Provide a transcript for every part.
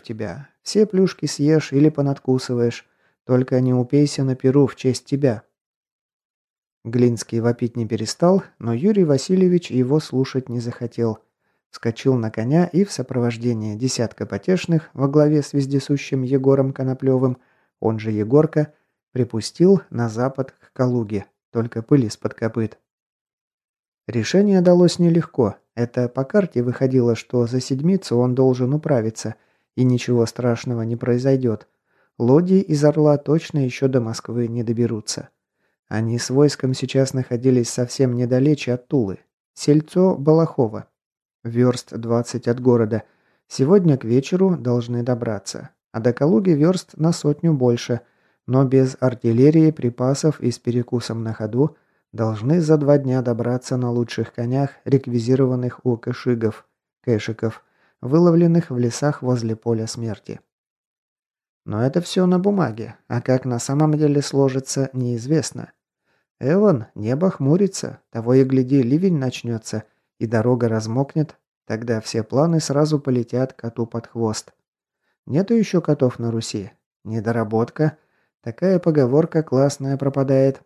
тебя. Все плюшки съешь или понадкусываешь. Только не упейся на перу в честь тебя». Глинский вопить не перестал, но Юрий Васильевич его слушать не захотел. Вскочил на коня и в сопровождении десятка потешных во главе с вездесущим Егором Коноплевым, он же Егорка, припустил на запад к Калуге, только пыль из-под копыт. Решение далось нелегко. Это по карте выходило, что за седмицу он должен управиться, и ничего страшного не произойдет. Лодии из Орла точно еще до Москвы не доберутся. Они с войском сейчас находились совсем недалече от Тулы. Сельцо Балахово. Верст 20 от города. Сегодня к вечеру должны добраться. А до Калуги верст на 100 больше. Но без артиллерии, припасов и с перекусом на ходу должны за 2 дня добраться на лучших конях, реквизированных у кэшиков, выловленных в лесах возле поля смерти. Но это все на бумаге, а как на самом деле сложится, неизвестно. Эван, небо хмурится, того и гляди, ливень начнется, и дорога размокнет, тогда все планы сразу полетят коту под хвост. Нету еще котов на Руси. Недоработка. Такая поговорка классная пропадает.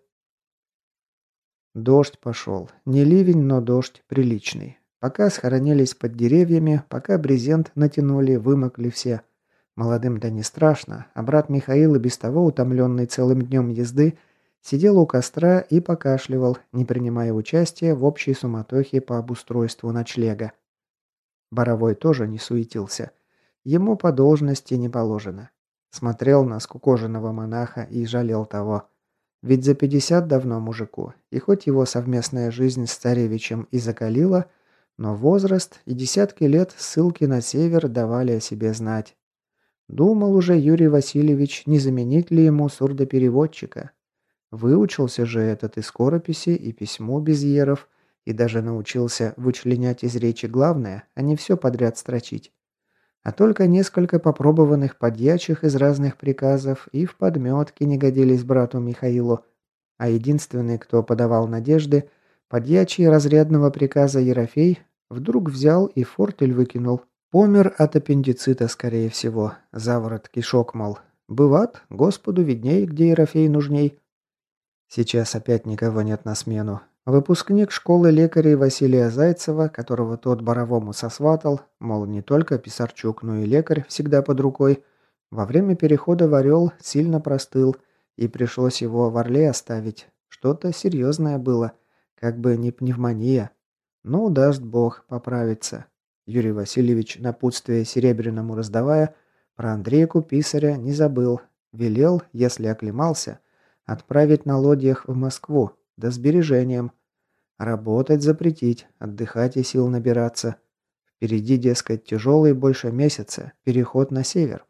Дождь пошел. Не ливень, но дождь приличный. Пока схоронились под деревьями, пока брезент натянули, вымокли все. Молодым да не страшно, а брат Михаил, и без того утомленный целым днем езды, сидел у костра и покашливал, не принимая участия в общей суматохе по обустройству ночлега. Боровой тоже не суетился. Ему по должности не положено. Смотрел на скукоженного монаха и жалел того. Ведь за 50 давно мужику, и хоть его совместная жизнь с царевичем и закалила, но возраст и десятки лет ссылки на север давали о себе знать. Думал уже Юрий Васильевич, не заменить ли ему сурдопереводчика. Выучился же этот и скорописи, и письму без еров, и даже научился вычленять из речи главное, а не все подряд строчить. А только несколько попробованных подьячих из разных приказов и в подметке не годились брату Михаилу, а единственный, кто подавал надежды, подьячий разрядного приказа Ерофей, вдруг взял и фортель выкинул. Помер от аппендицита, скорее всего. Заворот кишок, мол. Быват, Господу видней, где Ерофей нужней. Сейчас опять никого нет на смену. Выпускник школы лекарей Василия Зайцева, которого тот Боровому сосватал, мол, не только Писарчук, но и лекарь всегда под рукой, во время перехода в Орел сильно простыл, и пришлось его в Орле оставить. Что-то серьезное было, как бы не пневмония. Ну, даст Бог, поправится. Юрий Васильевич, напутствие Серебряному раздавая, про Андрейку Писаря не забыл. Велел, если оклемался, отправить на лодьях в Москву, да сбережением. Работать запретить, отдыхать и сил набираться. Впереди, дескать, тяжелый больше месяца, переход на север.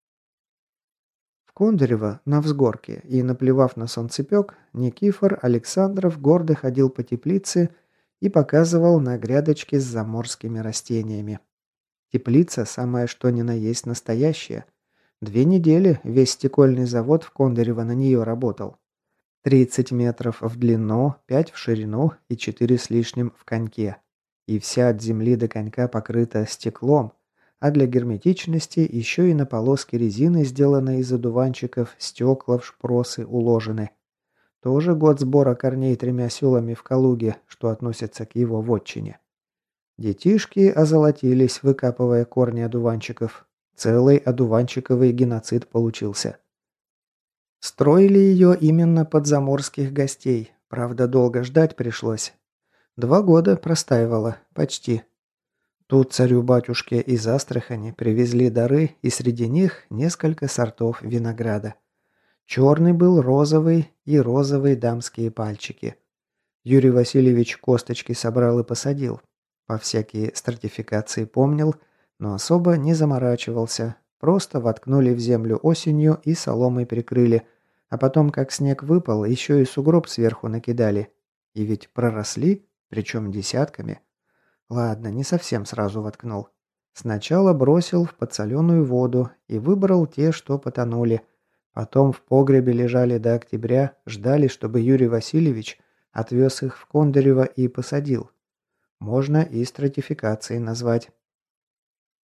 В Кондарево, на взгорке, и наплевав на солнцепек, Никифор Александров гордо ходил по теплице и показывал на грядочки с заморскими растениями. Теплица самое что ни на есть настоящая. 2 недели весь стекольный завод в Кондарево на нее работал. 30 метров в длину, 5 в ширину и 4 с лишним в коньке. И вся от земли до конька покрыта стеклом, а для герметичности еще и на полоски резины, сделанные из одуванчиков, стекла в шпросы уложены. Тоже год сбора корней 3 селами в Калуге, что относится к его вотчине. Детишки озолотились, выкапывая корни одуванчиков. Целый одуванчиковый геноцид получился. Строили ее именно под заморских гостей. Правда, долго ждать пришлось. 2 года простаивала, почти. Тут царю-батюшке из Астрахани привезли дары, и среди них несколько сортов винограда. Черный был розовый и розовые дамские пальчики. Юрий Васильевич косточки собрал и посадил. По всякие стратификации помнил, но особо не заморачивался. Просто воткнули в землю осенью и соломой прикрыли, а потом, как снег выпал, еще и сугроб сверху накидали. И ведь проросли, причем десятками. Ладно, не совсем сразу воткнул. Сначала бросил в подсоленную воду и выбрал те, что потонули. Потом в погребе лежали до октября, ждали, чтобы Юрий Васильевич отвез их в Кондарево и посадил. Можно и стратификацией назвать.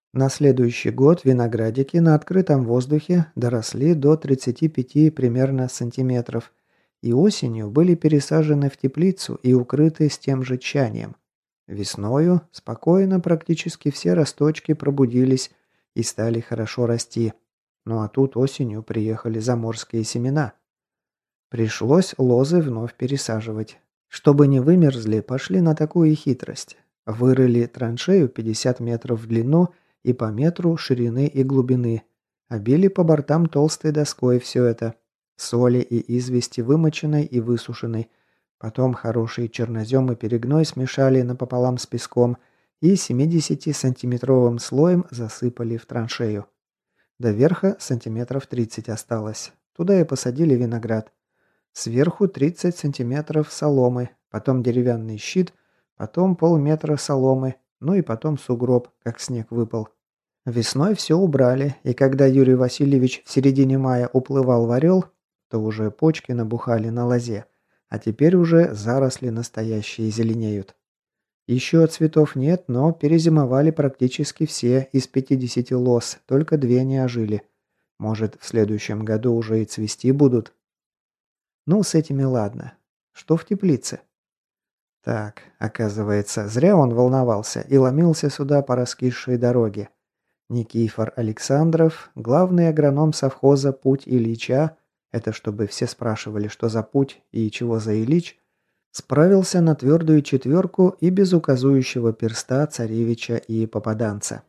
На следующий год виноградики на открытом воздухе доросли до 35 примерно сантиметров и осенью были пересажены в теплицу и укрыты с тем же тщанием. Весною спокойно практически все росточки пробудились и стали хорошо расти. Ну а тут осенью приехали заморские семена. Пришлось лозы вновь пересаживать. Чтобы не вымерзли, пошли на такую хитрость. Вырыли траншею 50 метров в длину и по метру ширины и глубины. Обили по бортам толстой доской все это. Соли и извести вымоченной и высушенной. Потом хороший чернозем и перегной смешали напополам с песком и 70-сантиметровым слоем засыпали в траншею. До верха сантиметров 30 осталось. Туда и посадили виноград. Сверху 30 сантиметров соломы, потом деревянный щит, потом полметра соломы, ну и потом сугроб, как снег выпал. Весной все убрали, и когда Юрий Васильевич в середине мая уплывал в Орел, то уже почки набухали на лозе, а теперь уже заросли настоящие зеленеют. Еще цветов нет, но перезимовали практически все из 50 лоз, только 2 не ожили. Может, в следующем году уже и цвести будут? Ну, с этими ладно. Что в теплице? Так, оказывается, зря он волновался и ломился сюда по раскисшей дороге. Никифор Александров, главный агроном совхоза «Путь Ильича», это чтобы все спрашивали, что за путь и чего за Ильич, справился на твердую четверку и без указующего перста царевича и попаданца.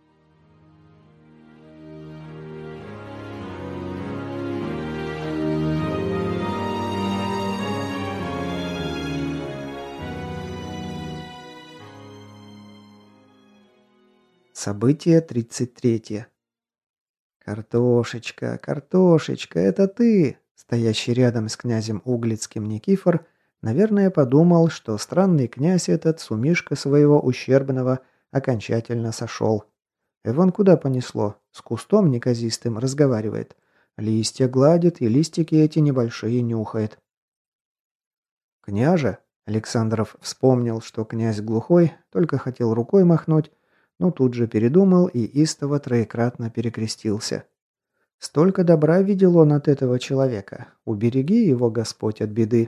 Событие 33. «Картошечка, картошечка, это ты!» Стоящий рядом с князем Углицким Никифор, наверное, подумал, что странный князь этот с умишка своего ущербного окончательно сошел. Вон куда понесло, с кустом неказистым разговаривает. Листья гладит и листики эти небольшие нюхает. «Княже!» Александров вспомнил, что князь глухой, только хотел рукой махнуть, но тут же передумал и истово троекратно перекрестился. Столько добра видел он от этого человека. Убереги его, Господь, от беды.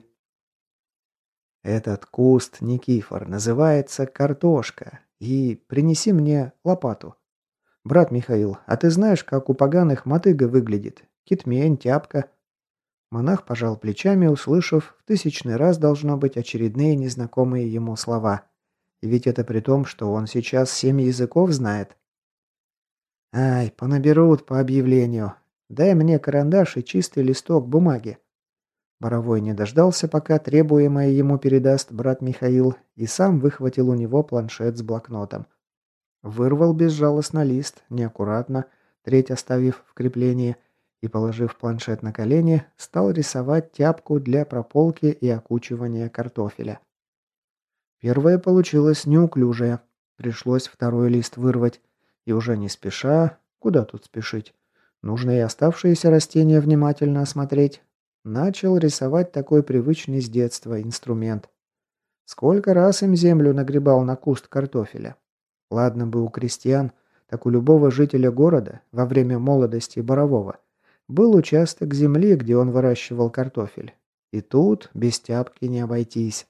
Этот куст, Никифор, называется картошка. И принеси мне лопату. Брат Михаил, а ты знаешь, как у поганых мотыга выглядит? Китмень, тяпка. Монах пожал плечами, услышав в тысячный раз, должно быть, очередные незнакомые ему слова. И ведь это при том, что он сейчас 7 языков знает. Ай, понаберут по объявлению. Дай мне карандаш и чистый листок бумаги. Боровой не дождался, пока требуемое ему передаст брат Михаил, и сам выхватил у него планшет с блокнотом. Вырвал безжалостно лист, неаккуратно, треть оставив в креплении, и, положив планшет на колени, стал рисовать тяпку для прополки и окучивания картофеля. Первое получилось неуклюжее. Пришлось второй лист вырвать. И уже не спеша, куда тут спешить, нужно и оставшиеся растения внимательно осмотреть. Начал рисовать такой привычный с детства инструмент. Сколько раз им землю нагребал на куст картофеля. Ладно бы у крестьян, так у любого жителя города во время молодости Борового был участок земли, где он выращивал картофель. И тут без тяпки не обойтись.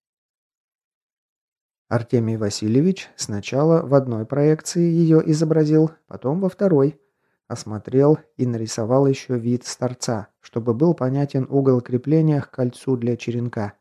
Артемий Васильевич сначала в одной проекции ее изобразил, потом во второй. Осмотрел и нарисовал еще вид с торца, чтобы был понятен угол крепления к кольцу для черенка.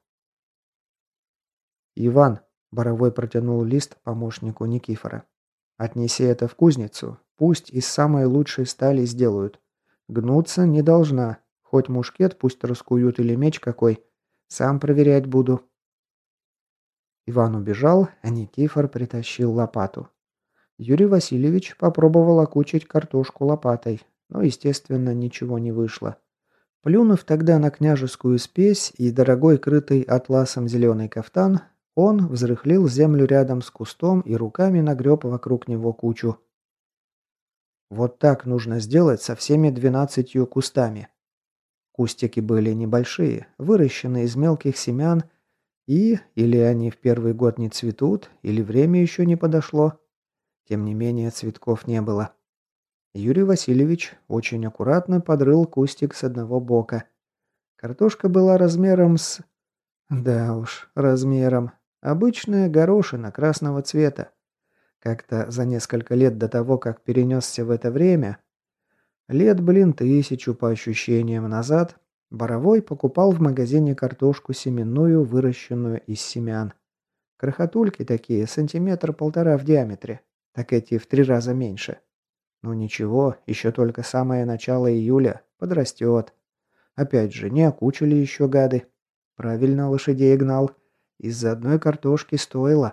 «Иван», – Боровой протянул лист помощнику Никифора, – «отнеси это в кузницу, пусть из самой лучшей стали сделают. Гнуться не должна, хоть мушкет пусть раскуют или меч какой, сам проверять буду». Иван убежал, а Никифор притащил лопату. Юрий Васильевич попробовал окучить картошку лопатой, но, естественно, ничего не вышло. Плюнув тогда на княжескую спесь и дорогой крытый атласом зеленый кафтан, он взрыхлил землю рядом с кустом и руками нагреб вокруг него кучу. Вот так нужно сделать со всеми 12 кустами. Кустики были небольшие, выращены из мелких семян, и или они в первый год не цветут, или время еще не подошло. Тем не менее, цветков не было. Юрий Васильевич очень аккуратно подрыл кустик с одного бока. Картошка была размером с... Да уж, размером. Обычная горошина красного цвета. Как-то за несколько лет до того, как перенесся в это время, лет, блин, 1000 по ощущениям назад, Боровой покупал в магазине картошку семенную, выращенную из семян. Крохотульки такие, сантиметр полтора в диаметре. Так эти в 3 раза меньше. Ну ничего, еще только самое начало июля, подрастет. Опять же, не окучили еще гады. Правильно лошадей гнал. Из-за одной картошки стоило.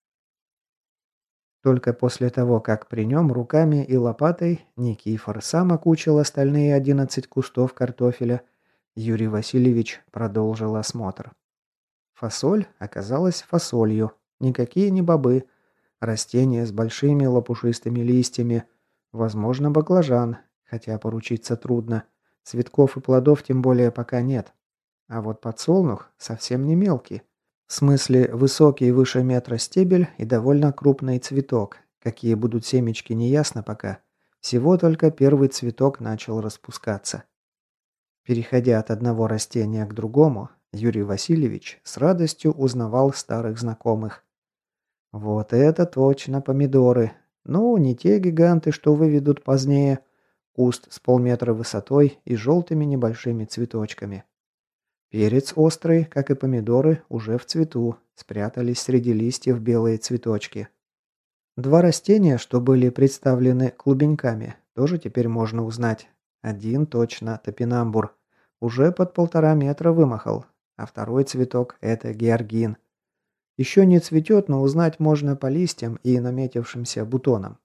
Только после того, как при нем руками и лопатой Никифор сам окучил остальные 11 кустов картофеля, Юрий Васильевич продолжил осмотр. Фасоль оказалась фасолью. Никакие не бобы. Растение с большими лопушистыми листьями. Возможно, баклажан, хотя поручиться трудно. Цветков и плодов тем более пока нет. А вот подсолнух совсем не мелкий. В смысле, высокий выше метра стебель и довольно крупный цветок. Какие будут семечки, неясно пока. Всего только первый цветок начал распускаться. Переходя от одного растения к другому, Юрий Васильевич с радостью узнавал старых знакомых. Вот это точно помидоры. Ну, не те гиганты, что выведут позднее. Куст с полметра высотой и желтыми небольшими цветочками. Перец острый, как и помидоры, уже в цвету, спрятались среди листьев белые цветочки. Два растения, что были представлены клубеньками, тоже теперь можно узнать. Один точно топинамбур, уже под 1,5 метра вымахал, а второй цветок – это георгин. Еще не цветет, но узнать можно по листьям и наметившимся бутонам.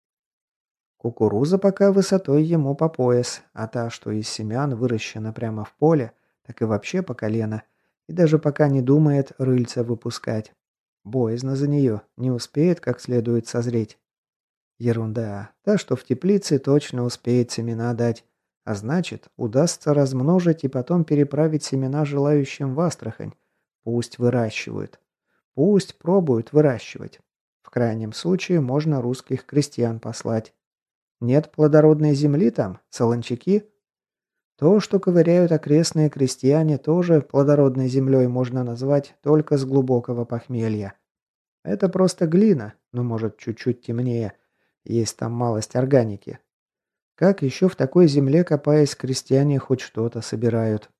Кукуруза пока высотой ему по пояс, а та, что из семян выращена прямо в поле, так и вообще по колено, и даже пока не думает рыльца выпускать. Боязно за нее, не успеет как следует созреть. Ерунда, та, что в теплице, точно успеет семена дать, а значит, удастся размножить и потом переправить семена желающим в Астрахань. Пусть выращивают. Пусть пробуют выращивать. В крайнем случае можно русских крестьян послать. Нет плодородной земли там, солончаки? То, что ковыряют окрестные крестьяне, тоже плодородной землей можно назвать только с глубокого похмелья. Это просто глина, но может чуть-чуть темнее. Есть там малость органики. Как еще в такой земле, копаясь, крестьяне хоть что-то собирают?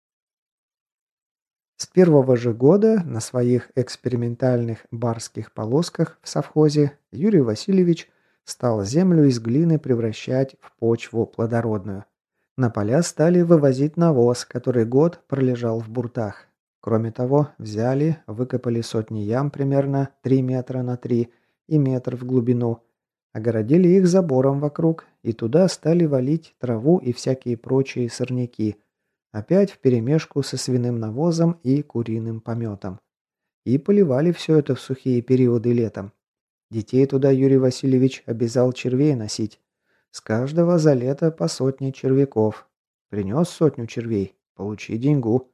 С первого же года на своих экспериментальных барских полосках в совхозе Юрий Васильевич стал землю из глины превращать в почву плодородную. На поля стали вывозить навоз, который год пролежал в буртах. Кроме того, взяли, выкопали сотни ям примерно 3 метра на 3 и метр в глубину, огородили их забором вокруг и туда стали валить траву и всякие прочие сорняки, опять вперемешку со свиным навозом и куриным пометом. И поливали все это в сухие периоды летом. Детей туда Юрий Васильевич обязал червей носить. С каждого за лето по 100 червяков. Принес 100 червей, получи деньгу.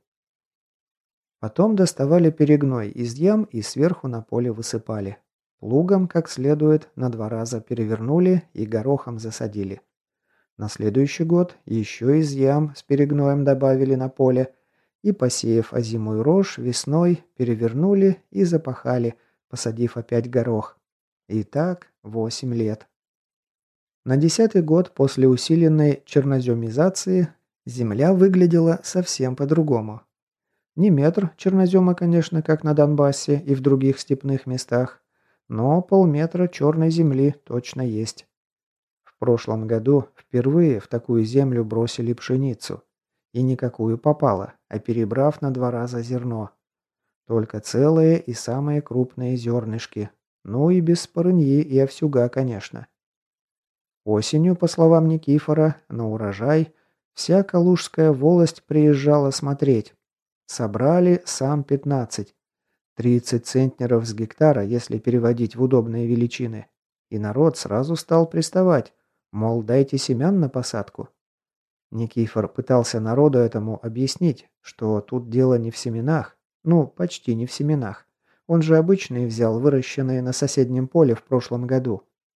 Потом доставали перегной из ям и сверху на поле высыпали. Плугом, как следует, на 2 раза перевернули и горохом засадили. На следующий год еще из ям с перегноем добавили на поле и, посеяв озимую рожь, весной перевернули и запахали, посадив опять горох. И так 8 лет. На 10-й год после усиленной черноземизации земля выглядела совсем по-другому. Не метр чернозема, конечно, как на Донбассе и в других степных местах, но полметра черной земли точно есть. В прошлом году впервые в такую землю бросили пшеницу. И никакую попало, а перебрав на 2 раза зерно. Только целые и самые крупные зернышки. Ну и без спорыньи и овсюга, конечно. Осенью, по словам Никифора, на урожай вся Калужская волость приезжала смотреть. Собрали сам 15. 30 центнеров с гектара, если переводить в удобные величины. И народ сразу стал приставать, мол, дайте семян на посадку. Никифор пытался народу этому объяснить, что тут дело не в семенах, ну, почти не в семенах. Он же обычные взял, выращенные на соседнем поле в прошлом году.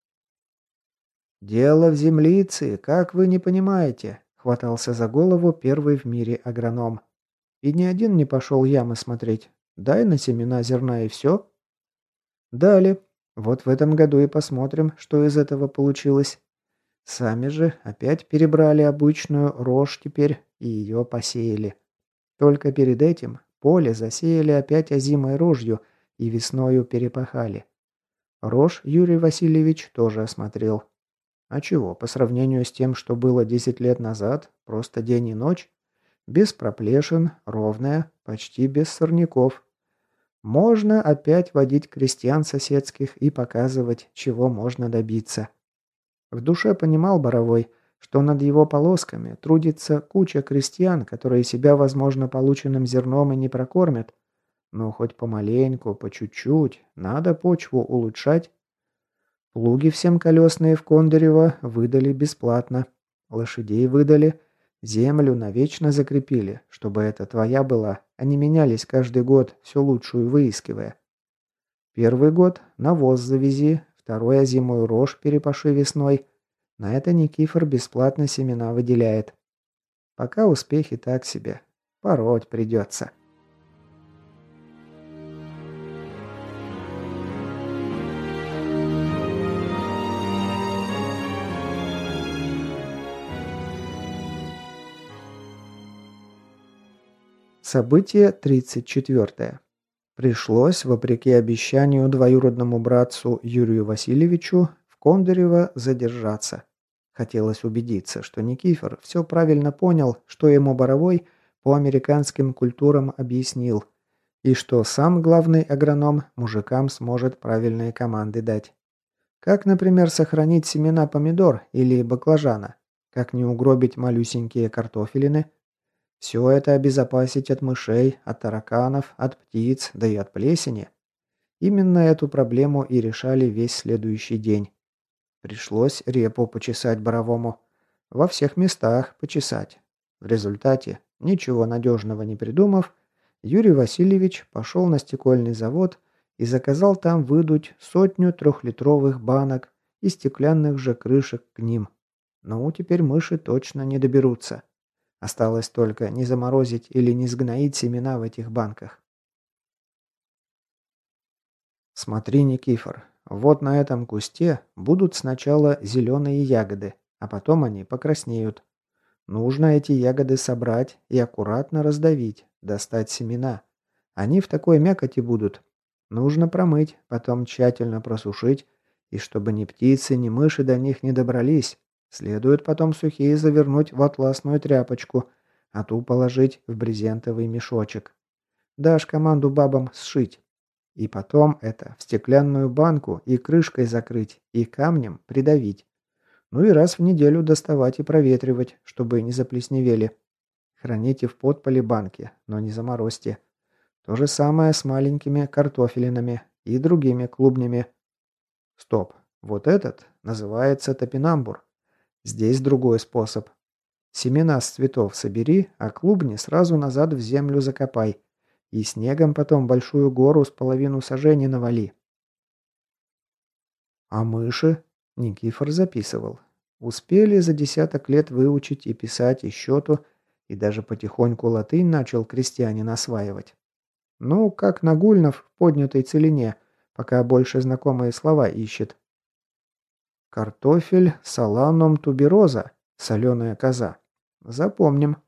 «Дело в землице, как вы не понимаете?» — хватался за голову первый в мире агроном. «И ни один не пошел ямы смотреть. Дай на семена зерна и все». Дали. Вот в этом году и посмотрим, что из этого получилось. Сами же опять перебрали обычную рожь теперь и ее посеяли. Только перед этим поле засеяли опять озимой рожью и весною перепахали. Рожь Юрий Васильевич тоже осмотрел. А чего, по сравнению с тем, что было 10 лет назад, просто день и ночь, без проплешин, ровная, почти без сорняков. Можно опять водить крестьян соседских и показывать, чего можно добиться. В душе понимал Боровой, что над его полосками трудится куча крестьян, которые себя, возможно, полученным зерном и не прокормят, но хоть помаленьку, по чуть-чуть, надо почву улучшать. Плуги всем колесные в Кондорево выдали бесплатно. Лошадей выдали. Землю навечно закрепили, чтобы это твоя была, а не менялись каждый год, все лучшую выискивая. Первый год навоз завези, второй озимую рожь перепаши весной. На это Никифор бесплатно семена выделяет. Пока успехи так себе. Пороть придется. Событие 34. Пришлось, вопреки обещанию двоюродному братцу Юрию Васильевичу, в Кондорево задержаться. Хотелось убедиться, что Никифор все правильно понял, что ему Боровой по американским культурам объяснил, и что сам главный агроном мужикам сможет правильные команды дать. Как, например, сохранить семена помидор или баклажана, как не угробить малюсенькие картофелины. Все это обезопасить от мышей, от тараканов, от птиц, да и от плесени. Именно эту проблему и решали весь следующий день. Пришлось репу почесать Боровому. Во всех местах почесать. В результате, ничего надежного не придумав, Юрий Васильевич пошел на стекольный завод и заказал там выдуть 100 трехлитровых банок и стеклянных же крышек к ним. Ну, теперь мыши точно не доберутся. Осталось только не заморозить или не сгноить семена в этих банках. Смотри, Никифор, вот на этом кусте будут сначала зеленые ягоды, а потом они покраснеют. Нужно эти ягоды собрать и аккуратно раздавить, достать семена. Они в такой мякоти будут. Нужно промыть, потом тщательно просушить, и чтобы ни птицы, ни мыши до них не добрались. Следует потом сухие завернуть в атласную тряпочку, а ту положить в брезентовый мешочек. Дашь команду бабам сшить. И потом это в стеклянную банку и крышкой закрыть, и камнем придавить. Ну и раз в неделю доставать и проветривать, чтобы не заплесневели. Храните в подполе банки, но не заморозьте. То же самое с маленькими картофелинами и другими клубнями. Стоп, вот этот называется топинамбур. Здесь другой способ. Семена с цветов собери, а клубни сразу назад в землю закопай. И снегом потом большую гору с половину сажени навали. А мыши? Никифор записывал. Успели за десяток лет выучить и писать, и счету, и даже потихоньку латынь начал крестьянин осваивать. Ну, как Нагульнов в поднятой целине, пока больше знакомые слова ищет. Картофель саланом тубероза, соленая коза. Запомним.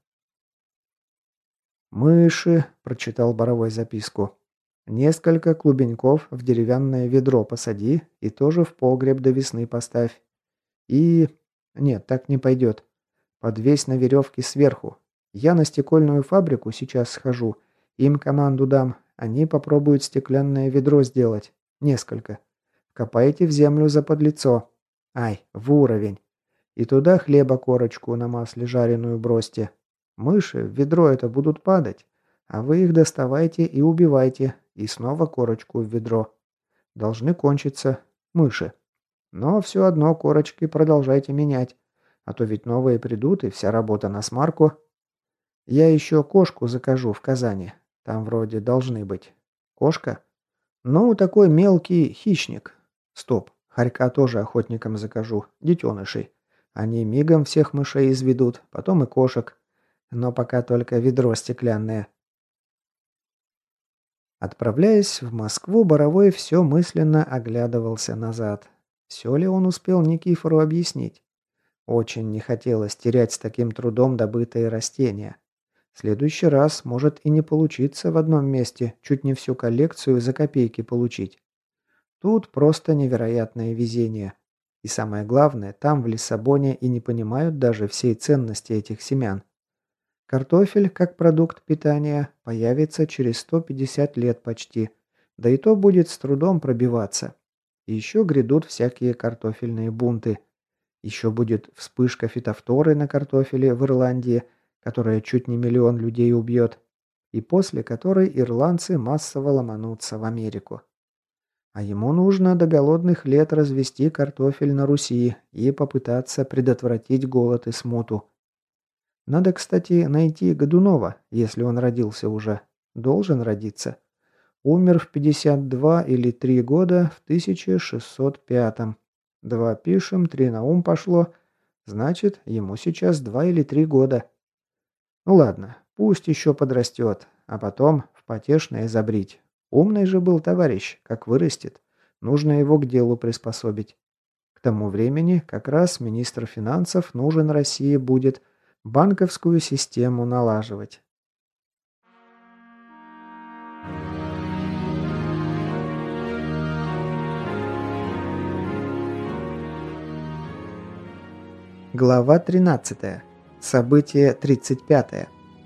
«Мыши», — прочитал Боровой записку. «Несколько клубеньков в деревянное ведро посади и тоже в погреб до весны поставь. И... Нет, так не пойдет. Подвесь на веревке сверху. Я на стекольную фабрику сейчас схожу. Им команду дам. Они попробуют стеклянное ведро сделать. Несколько. Копайте в землю за подлицо. Ай, в уровень. И туда хлеба корочку на масле жареную бросьте. Мыши в ведро это будут падать, а вы их доставайте и убивайте, и снова корочку в ведро. Должны кончиться мыши. Но все одно корочки продолжайте менять, а то ведь новые придут, и вся работа на смарку. Я еще кошку закажу в Казани. Там вроде должны быть. Кошка? Ну, такой мелкий хищник. Стоп. Хорька тоже охотникам закажу, детенышей. Они мигом всех мышей изведут, потом и кошек. Но пока только ведро стеклянное. Отправляясь в Москву, Боровой все мысленно оглядывался назад. Все ли он успел Никифору объяснить? Очень не хотелось терять с таким трудом добытые растения. В следующий раз может и не получиться в одном месте чуть не всю коллекцию за копейки получить. Тут просто невероятное везение. И самое главное, там в Лиссабоне и не понимают даже всей ценности этих семян. Картофель, как продукт питания, появится через 150 лет почти. Да и то будет с трудом пробиваться. И еще грядут всякие картофельные бунты. Еще будет вспышка фитофторы на картофеле в Ирландии, которая чуть не миллион людей убьет. И после которой ирландцы массово ломанутся в Америку. А ему нужно до голодных лет развести картофель на Руси и попытаться предотвратить голод и смуту. Надо, кстати, найти Годунова, если он родился уже. Должен родиться. Умер в 52 или 3 года в 1605. 2 пишем, 3 на ум пошло. Значит, ему сейчас 2 или 3 года. Ну ладно, пусть еще подрастет, а потом в потешное забрить. Умный же был товарищ, как вырастет. Нужно его к делу приспособить. К тому времени как раз министр финансов нужен России будет банковскую систему налаживать. Глава 13. Событие 35.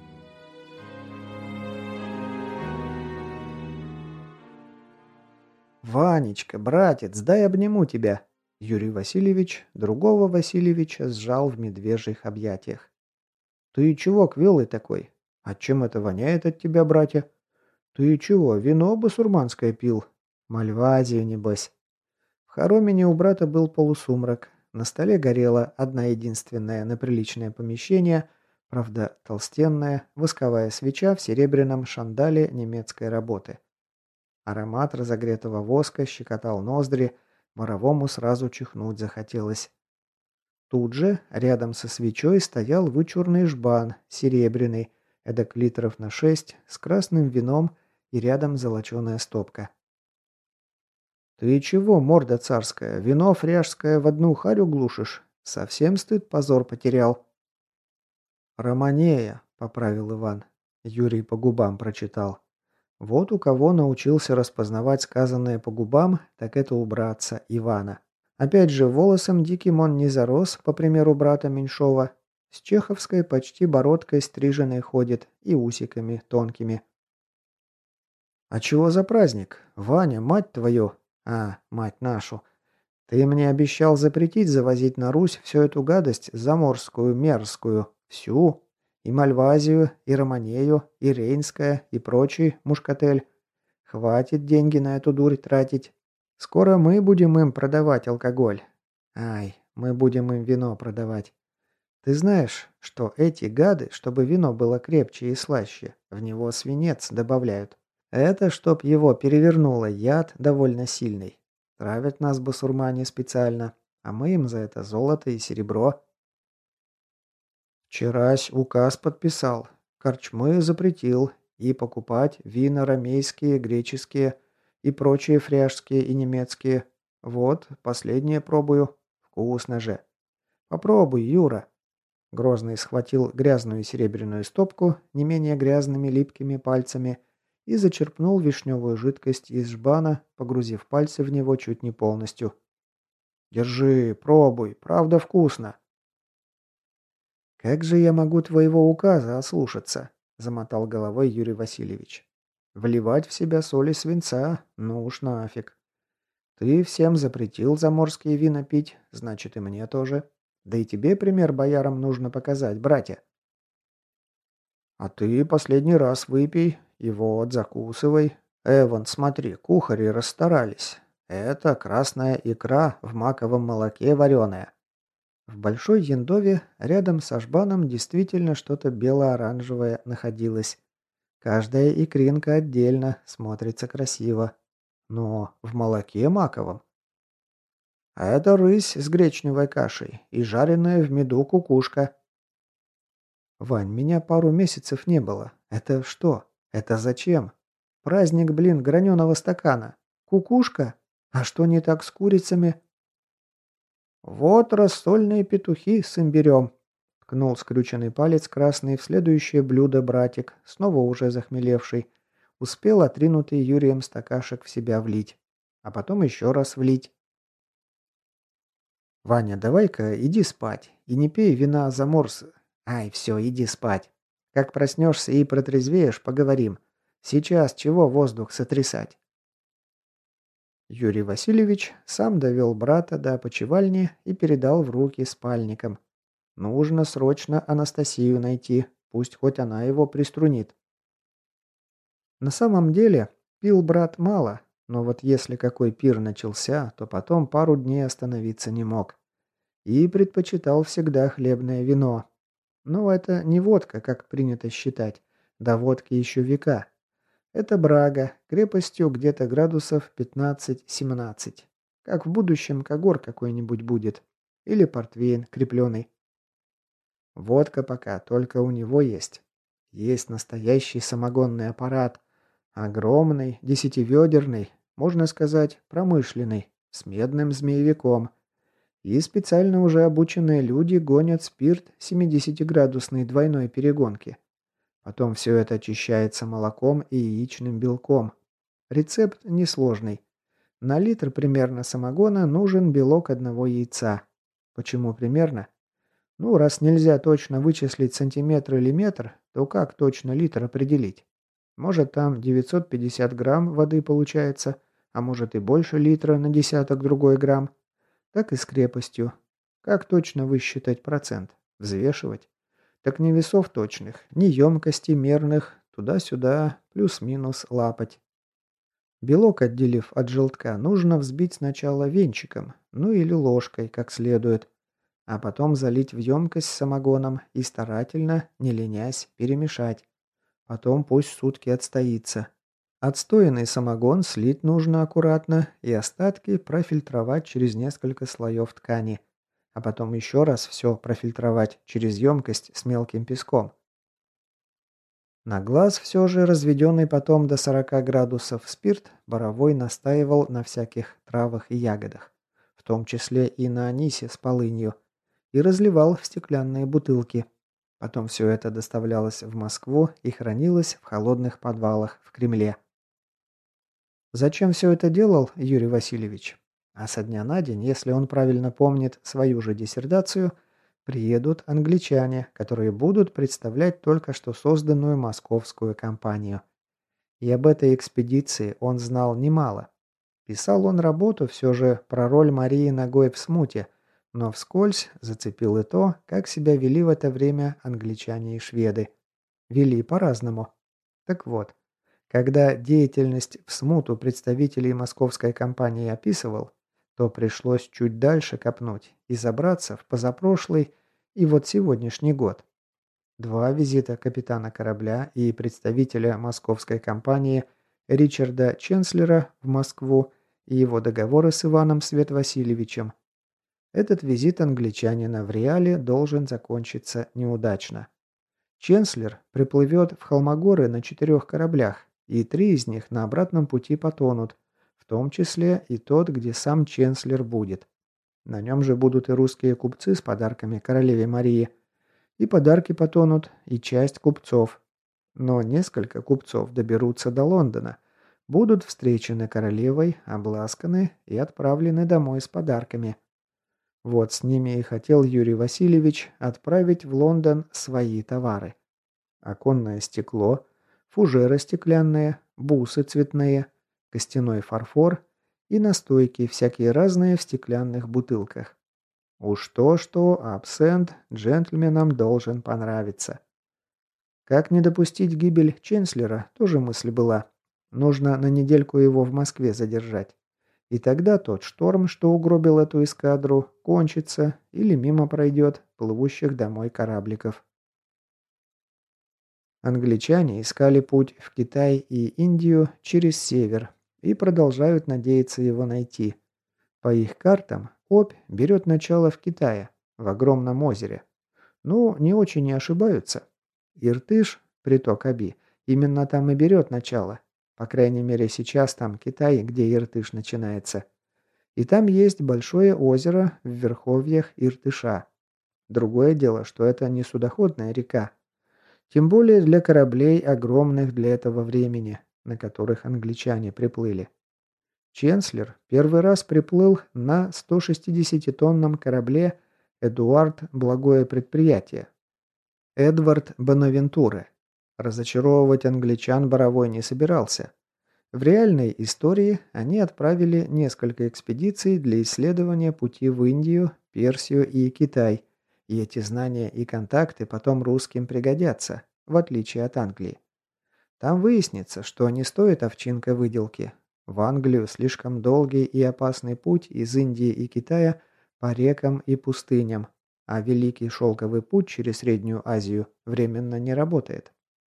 «Ванечка, братец, дай обниму тебя!» Юрий Васильевич другого Васильевича сжал в медвежьих объятиях. «Ты чего квелый такой? А чем это воняет от тебя, братья? Ты чего, вино басурманское пил? Мальвазию, небось?» В хоромине у брата был полусумрак. На столе горела одна единственная на приличное помещение, правда толстенная, восковая свеча в серебряном шандале немецкой работы. Аромат разогретого воска щекотал ноздри, Боровому сразу чихнуть захотелось. Тут же, рядом со свечой, стоял вычурный жбан, серебряный, эдак литров на 6, с красным вином и рядом золоченая стопка. «Ты чего, морда царская, вино фряжское в одну харю глушишь? Совсем стыд позор потерял». «Романея», — поправил Иван. Юрий по губам прочитал. Вот у кого научился распознавать сказанное по губам, так это у братца Ивана. Опять же, волосом диким он не зарос, по примеру брата Меньшова. С чеховской почти бородкой стриженной ходит и усиками тонкими. «А чего за праздник? Ваня, мать твою!» «А, мать нашу! Ты мне обещал запретить завозить на Русь всю эту гадость заморскую, мерзкую, всю. И Мальвазию, и Романею, и Рейнское, и прочий мушкатель. Хватит деньги на эту дурь тратить. Скоро мы будем им продавать алкоголь. Ай, мы будем им вино продавать. Ты знаешь, что эти гады, чтобы вино было крепче и слаще, в него свинец добавляют. Это чтоб его перевернуло, яд довольно сильный. Травят нас басурмане специально, а мы им за это золото и серебро. Вчерась указ подписал. Корчмы запретил и покупать вина ромейские, греческие и прочие фряжские и немецкие. Вот, последнее пробую. Вкусно же. Попробуй, Юра. Грозный схватил грязную серебряную стопку не менее грязными липкими пальцами и зачерпнул вишневую жидкость из жбана, погрузив пальцы в него чуть не полностью. «Держи, пробуй, правда вкусно». «Как же я могу твоего указа ослушаться?» – замотал головой Юрий Васильевич. «Вливать в себя соли свинца? Ну уж нафиг. Ты всем запретил заморские вина пить, значит и мне тоже. Да и тебе пример боярам нужно показать, братья». «А ты последний раз выпей, и вот, закусывай. Эван, смотри, кухари расстарались. Это красная икра в маковом молоке вареная». В большой яндове рядом с ажбаном действительно что-то бело-оранжевое находилось. Каждая икринка отдельно, смотрится красиво. Но в молоке маковом. А это рысь с гречневой кашей и жареная в меду кукушка. Вань, меня пару месяцев не было. Это что? Это зачем? Праздник, блин, граненого стакана. Кукушка? А что не так с курицами? Вот рассольные петухи с имбирем. Ткнул скрюченный палец красный в следующее блюдо братик, снова уже захмелевший. Успел отринутый Юрием стакашек в себя влить. А потом еще раз влить. «Ваня, давай-ка иди спать. И не пей вина за морс. Ай, все, иди спать. Как проснешься и протрезвеешь, поговорим. Сейчас чего воздух сотрясать?» Юрий Васильевич сам довел брата до опочивальни и передал в руки спальникам. Нужно срочно Анастасию найти, пусть хоть она его приструнит. На самом деле, пил брат мало, но вот если какой пир начался, то потом пару дней остановиться не мог. И предпочитал всегда хлебное вино. Но это не водка, как принято считать. До водки еще века. Это брага, крепостью где-то градусов 15-17. Как в будущем когор какой-нибудь будет. Или портвейн крепленый. Водка пока только у него есть. Есть настоящий самогонный аппарат. Огромный, десятиведерный, можно сказать, промышленный, с медным змеевиком. И специально уже обученные люди гонят спирт 70-градусной двойной перегонки. Потом все это очищается молоком и яичным белком. Рецепт несложный. На литр примерно самогона нужен белок одного яйца. Почему примерно? Ну, раз нельзя точно вычислить сантиметр или метр, то как точно литр определить? Может, там 950 грамм воды получается, а может и больше литра на десяток другой грамм. Так и с крепостью. Как точно высчитать процент? Взвешивать? Так ни весов точных, ни емкостей мерных, туда-сюда, плюс-минус лапать. Белок, отделив от желтка, нужно взбить сначала венчиком, ну или ложкой, как следует, а потом залить в емкость с самогоном и старательно, не ленясь, перемешать. Потом пусть сутки отстоится. Отстоянный самогон слить нужно аккуратно и остатки профильтровать через несколько слоев ткани, а потом еще раз все профильтровать через емкость с мелким песком. На глаз все же разведенный потом до 40 градусов спирт Боровой настаивал на всяких травах и ягодах, в том числе и на анисе с полынью, и разливал в стеклянные бутылки. Потом все это доставлялось в Москву и хранилось в холодных подвалах в Кремле. Зачем все это делал Юрий Васильевич? А со дня на день, если он правильно помнит свою же диссертацию, приедут англичане, которые будут представлять только что созданную московскую компанию. И об этой экспедиции он знал немало. Писал он работу все же про роль Марии Ногой в смуте, но вскользь зацепил и то, как себя вели в это время англичане и шведы. Вели по-разному. Так вот, когда деятельность в смуту представителей московской компании описывал, то пришлось чуть дальше копнуть и забраться в позапрошлый и вот сегодняшний год. Два визита капитана корабля и представителя московской компании Ричарда Ченслера в Москву и его договоры с Иваном Свет Васильевичем. Этот визит англичанина в реале должен закончиться неудачно. Ченслер приплывет в Холмогоры на 4 кораблях, и 3 из них на обратном пути потонут, в том числе и тот, где сам Ченслер будет. На нем же будут и русские купцы с подарками королеве Марии. И подарки потонут, и часть купцов. Но несколько купцов доберутся до Лондона, будут встречены королевой, обласканы и отправлены домой с подарками. Вот с ними и хотел Юрий Васильевич отправить в Лондон свои товары. Оконное стекло, фужеры стеклянные, бусы цветные, костяной фарфор и настойки всякие разные в стеклянных бутылках. Уж то-что, а абсент джентльменам должен понравиться. Как не допустить гибель Ченслера, тоже мысль была. Нужно на недельку его в Москве задержать. И тогда тот шторм, что угробил эту эскадру, кончится или мимо пройдет плывущих домой корабликов. Англичане искали путь в Китай и Индию через север и продолжают надеяться его найти. По их картам, Обь берет начало в Китае, в огромном озере. Ну, не очень и ошибаются. Иртыш, приток Аби, именно там и берет начало. По крайней мере, сейчас там Китай, где Иртыш начинается. И там есть большое озеро в верховьях Иртыша. Другое дело, что это не судоходная река. Тем более для кораблей, огромных для этого времени, на которых англичане приплыли. Ченслер первый раз приплыл на 160-тонном корабле «Эдуард. Благое предприятие». Эдвард Бонавентуре. Разочаровывать англичан Боровой не собирался. В реальной истории они отправили несколько экспедиций для исследования пути в Индию, Персию и Китай, и эти знания и контакты потом русским пригодятся, в отличие от Англии. Там выяснится, что не стоит овчинка выделки. В Англию слишком долгий и опасный путь из Индии и Китая по рекам и пустыням, а Великий Шелковый путь через Среднюю Азию временно не работает.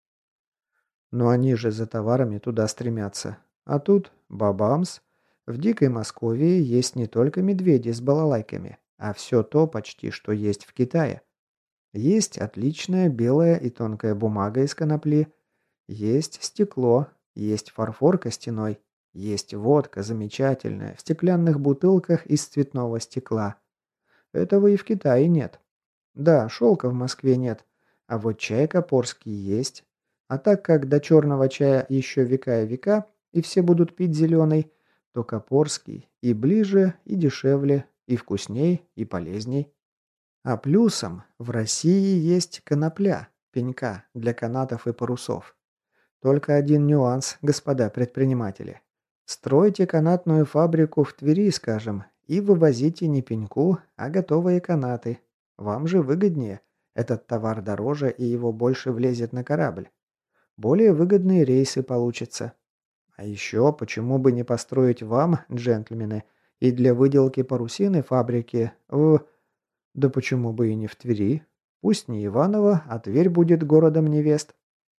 Но они же за товарами туда стремятся. А тут, бабамс, в дикой Московии есть не только медведи с балалайками, а все то почти, что есть в Китае. Есть отличная белая и тонкая бумага из конопли, есть стекло, есть фарфор костяной, есть водка замечательная в стеклянных бутылках из цветного стекла. Этого и в Китае нет. Да, шелка в Москве нет, а вот чай копорский есть. А так как до черного чая еще века и века, и все будут пить зеленый, то копорский и ближе, и дешевле, и вкусней, и полезней. А плюсом в России есть конопля, пенька для канатов и парусов. Только один нюанс, господа предприниматели. Стройте канатную фабрику в Твери, скажем, и вывозите не пеньку, а готовые канаты. Вам же выгоднее. Этот товар дороже, и его больше влезет на корабль. Более выгодные рейсы получатся. А еще, почему бы не построить вам, джентльмены, и для выделки парусины фабрики в... Да почему бы и не в Твери? Пусть не Иваново, а Тверь будет городом невест.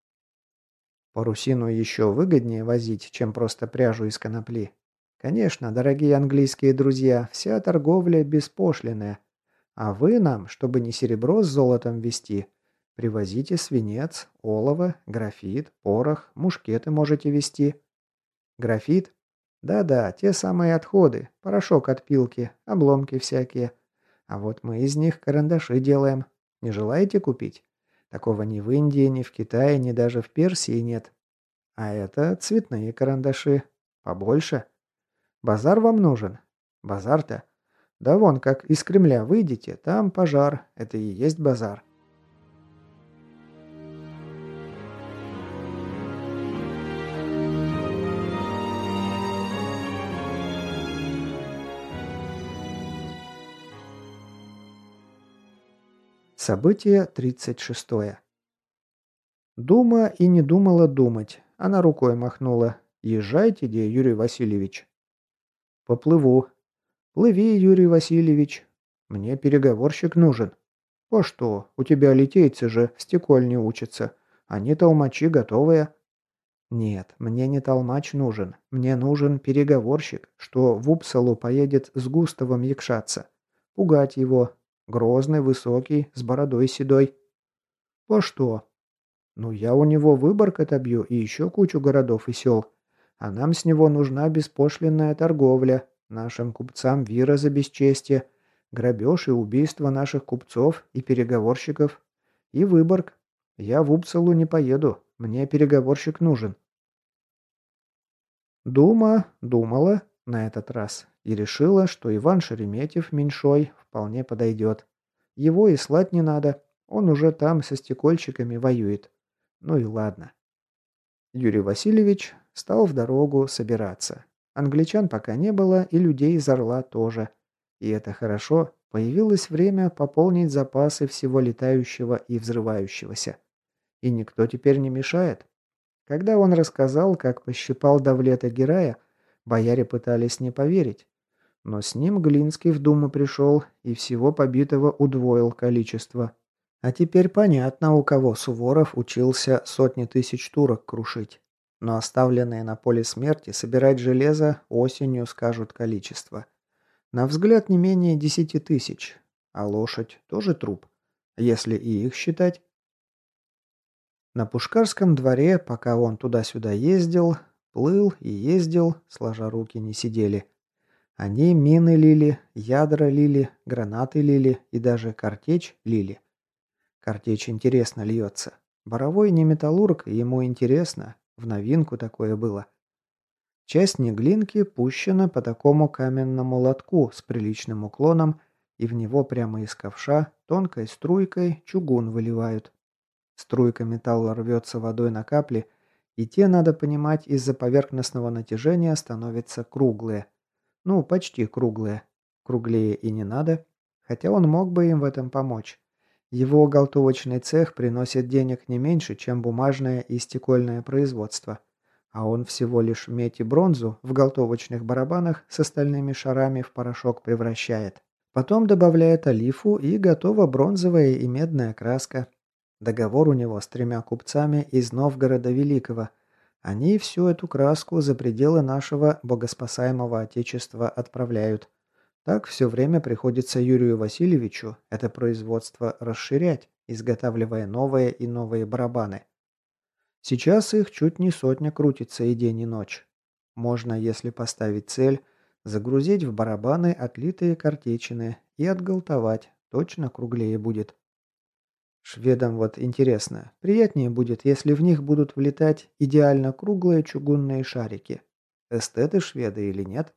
Парусину еще выгоднее возить, чем просто пряжу из конопли. Конечно, дорогие английские друзья, вся торговля беспошлинная. А вы нам, чтобы не серебро с золотом везти, привозите свинец, олово, графит, порох, мушкеты можете везти. Графит? Да-да, те самые отходы, порошок от пилки, обломки всякие. А вот мы из них карандаши делаем. Не желаете купить? Такого ни в Индии, ни в Китае, ни даже в Персии нет. А это цветные карандаши. Побольше. Базар вам нужен? Базар-то? Да вон, как из Кремля выйдете, там пожар. Это и есть базар. Событие 36. Дума и не думала думать. Она рукой махнула. «Езжайте, где Юрий Васильевич». «Поплыву». «Плыви, Юрий Васильевич. Мне переговорщик нужен». «По что? У тебя литейцы же в стекольне учатся. Они толмачи готовые». «Нет, мне не толмач нужен. Мне нужен переговорщик, что в Упсалу поедет с Густавом якшаться. Пугать его. Грозный, высокий, с бородой седой». «По что?» «Ну, я у него Выборг отобью и еще кучу городов и сел. А нам с него нужна беспошлинная торговля, нашим купцам вира за бесчестие, грабеж и убийство наших купцов и переговорщиков. И Выборг. Я в Упсалу не поеду, мне переговорщик нужен». Дума думала на этот раз и решила, что Иван Шереметьев меньшой вполне подойдет. Его и слать не надо, он уже там со стекольщиками воюет. Ну и ладно. Юрий Васильевич стал в дорогу собираться. Англичан пока не было, и людей из Орла тоже. И это хорошо, появилось время пополнить запасы всего летающего и взрывающегося. И никто теперь не мешает. Когда он рассказал, как пощипал Давлета Герая, бояре пытались не поверить. Но с ним Глинский в Думу пришел и всего побитого удвоил количество. А теперь понятно, у кого Суворов учился сотни тысяч турок крушить. Но оставленные на поле смерти собирать железо осенью скажут количество. На взгляд не менее 10 000. А лошадь тоже труп. Если и их считать. На Пушкарском дворе, пока он туда-сюда ездил, плыл и ездил, сложа руки не сидели. Они мины лили, ядра лили, гранаты лили и даже картечь лили. Картечь интересно льется. Боровой не металлург, ему интересно. В новинку такое было. Часть неглинки пущена по такому каменному лотку с приличным уклоном, и в него прямо из ковша тонкой струйкой чугун выливают. Струйка металла рвется водой на капли, и те, надо понимать, из-за поверхностного натяжения становятся круглые. Ну, почти круглые. Круглее и не надо, хотя он мог бы им в этом помочь. Его галтовочный цех приносит денег не меньше, чем бумажное и стекольное производство. А он всего лишь медь и бронзу в галтовочных барабанах с остальными шарами в порошок превращает. Потом добавляет олифу, и готова бронзовая и медная краска. Договор у него с 3 купцами из Новгорода Великого. Они всю эту краску за пределы нашего богоспасаемого Отечества отправляют. Так все время приходится Юрию Васильевичу это производство расширять, изготавливая новые и новые барабаны. Сейчас их чуть не сотня крутится и день, и ночь. Можно, если поставить цель, загрузить в барабаны отлитые картечины и отгалтовать, точно круглее будет. Шведам вот интересно, приятнее будет, если в них будут влетать идеально круглые чугунные шарики. Эстеты шведы или нет?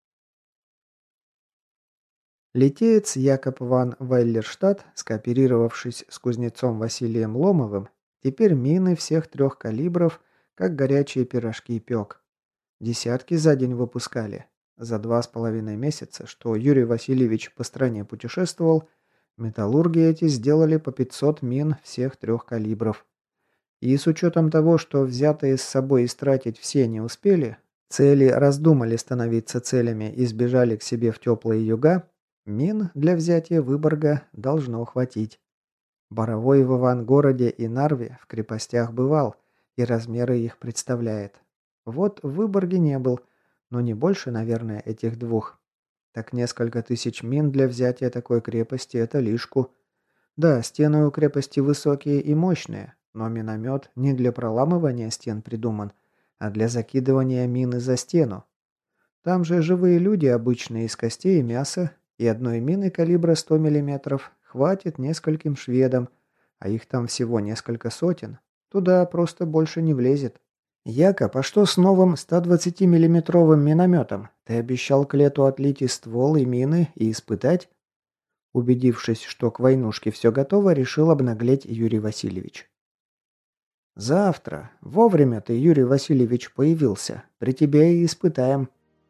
Литеец Якоб ван Вайлерштадт, скооперировавшись с кузнецом Василием Ломовым, теперь мины всех 3 калибров, как горячие пирожки пек. Десятки за день выпускали. За 2,5 месяца, что Юрий Васильевич по стране путешествовал, металлурги эти сделали по 500 мин всех 3 калибров. И с учетом того, что взятые с собой истратить все не успели, цели раздумали становиться целями и сбежали к себе в теплые юга, мин для взятия Выборга должно хватить. Боровой в Ивангороде и Нарве в крепостях бывал и размеры их представляет. Вот в Выборге не был, но не больше, наверное, этих 2. Так несколько тысяч мин для взятия такой крепости – это лишку. Да, стены у крепости высокие и мощные, но миномет не для проламывания стен придуман, а для закидывания мины за стену. Там же живые люди обычные из костей и мяса, и одной мины калибра 100 миллиметров хватит нескольким шведам, а их там всего несколько сотен. Туда просто больше не влезет. «Якоб, а что с новым 120-миллиметровым минометом? Ты обещал к лету отлить и ствол, и мины, и испытать?» Убедившись, что к войнушке все готово, решил обнаглеть Юрий Васильевич. «Завтра. Вовремя ты, Юрий Васильевич, появился. При тебе и испытаем».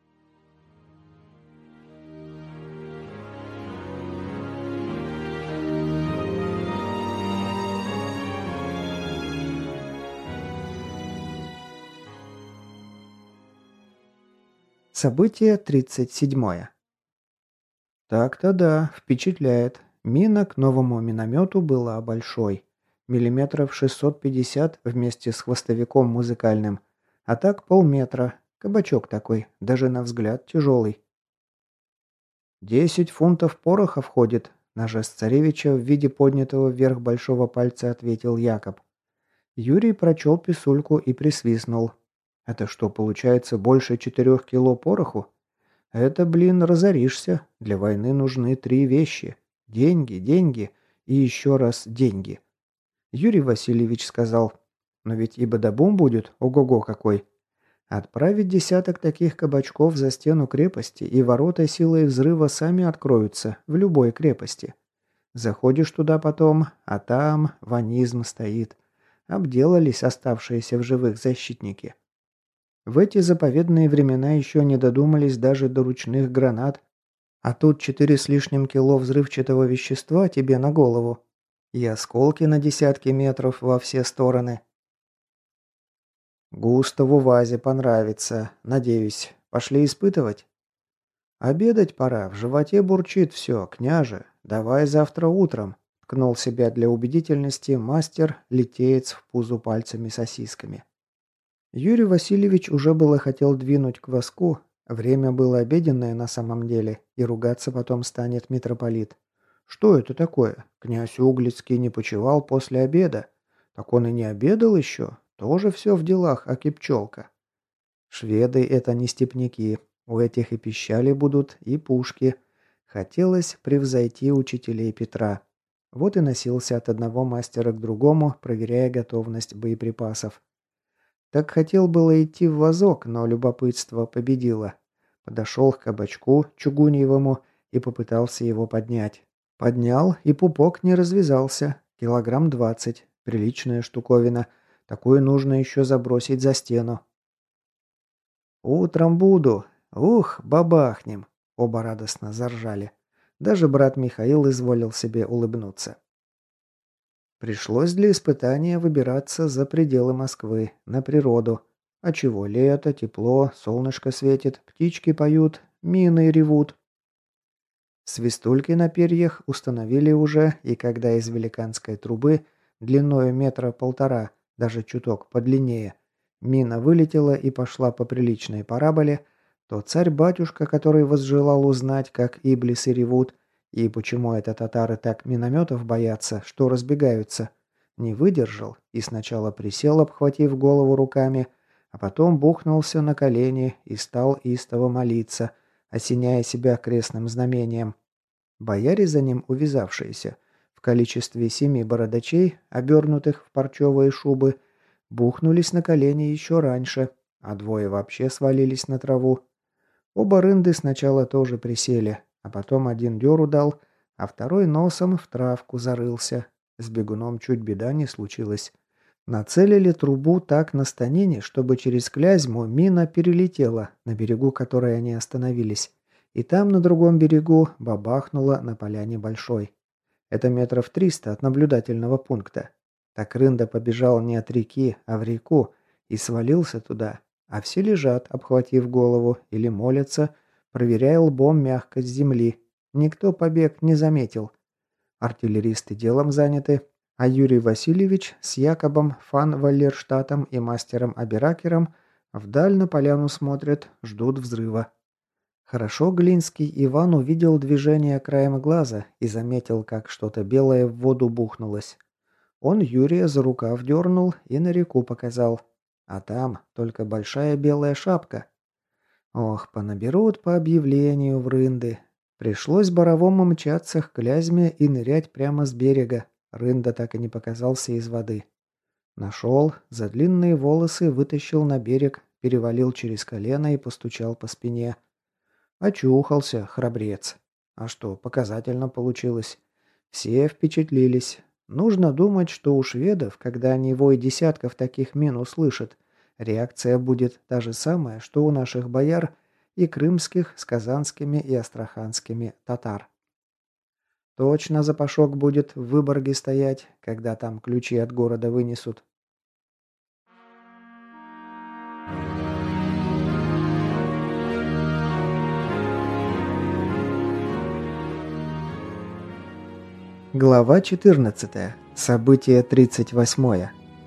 Событие 37. Так-то да, впечатляет. Мина к новому миномету была большой. Миллиметров 650 вместе с хвостовиком музыкальным. А так полметра. Кабачок такой, даже на взгляд тяжелый. 10 фунтов пороха входит. На жест царевича в виде поднятого вверх большого пальца ответил Якоб. Юрий прочел писульку и присвистнул. Это что, получается, больше 4 кило пороху? Это, блин, разоришься. Для войны нужны 3 вещи. Деньги, деньги и еще раз деньги. Юрий Васильевич сказал, но ведь и бадабум будет, ого-го какой. Отправить десяток таких кабачков за стену крепости, и ворота силой взрыва сами откроются в любой крепости. Заходишь туда потом, а там ванизм стоит. Обделались оставшиеся в живых защитники. В эти заповедные времена еще не додумались даже до ручных гранат. А тут 4 с лишним кило взрывчатого вещества тебе на голову. И осколки на десятки метров во все стороны. Густаву Вазе понравится, надеюсь. Пошли испытывать? Обедать пора, в животе бурчит все, княже. Давай завтра утром. Ткнул себя для убедительности мастер-литеец в пузу пальцами сосисками. Юрий Васильевич уже было хотел двинуть к воску, Время было обеденное на самом деле, и ругаться потом станет митрополит. Что это такое? Князь Углицкий не почевал после обеда. Так он и не обедал еще. Тоже все в делах, аки пчелка. Шведы — это не степняки. У этих и пищали будут, и пушки. Хотелось превзойти учителей Петра. Вот и носился от одного мастера к другому, проверяя готовность боеприпасов. Так хотел было идти в вазок, но любопытство победило. Подошел к кабачку чугуньевому и попытался его поднять. Поднял, и пупок не развязался. Килограмм 20. Приличная штуковина. Такую нужно еще забросить за стену. «Утром буду. Ух, бабахнем!» Оба радостно заржали. Даже брат Михаил изволил себе улыбнуться. Пришлось для испытания выбираться за пределы Москвы, на природу. А чего лето, тепло, солнышко светит, птички поют, мины ревут. Свистульки на перьях установили уже, и когда из великанской трубы, длиною метра полтора, даже чуток подлиннее, мина вылетела и пошла по приличной параболе, то царь-батюшка, который возжелал узнать, как иблисы ревут, и почему это татары так минометов боятся, что разбегаются, не выдержал и сначала присел, обхватив голову руками, а потом бухнулся на колени и стал истово молиться, осеняя себя крестным знамением. Бояре за ним увязавшиеся, в количестве 7 бородачей, обернутых в парчевые шубы, бухнулись на колени еще раньше, а двое вообще свалились на траву. Оба рынды сначала тоже присели, а потом один дёру дал, а второй носом в травку зарылся. С бегуном чуть беда не случилась. Нацелили трубу так на станине, чтобы через Клязьму мина перелетела, на берегу которой они остановились. И там, на другом берегу, бабахнула на поляне большой. Это метров 300 от наблюдательного пункта. Так рында побежал не от реки, а в реку и свалился туда. А все лежат, обхватив голову, или молятся, проверяя лбом мягкость земли. Никто побег не заметил. Артиллеристы делом заняты, а Юрий Васильевич с Якобом фан Валлерштатом и мастером Аберакером вдаль на поляну смотрят, ждут взрыва. Хорошо Глинский Иван увидел движение краем глаза и заметил, как что-то белое в воду бухнулось. Он Юрия за рукав дернул и на реку показал. А там только большая белая шапка. Ох, понаберут по объявлению в рынды. Пришлось Боровому мчаться к Клязьме и нырять прямо с берега. Рында так и не показался из воды. Нашел, за длинные волосы вытащил на берег, перевалил через колено и постучал по спине. Очухался, храбрец. А что, показательно получилось. Все впечатлились. Нужно думать, что у шведов, когда они вой десятков таких мин услышат, реакция будет та же самая, что у наших бояр и крымских с казанскими и астраханскими татар. Точно запашок будет в Выборге стоять, когда там ключи от города вынесут. Глава 14. Событие 38.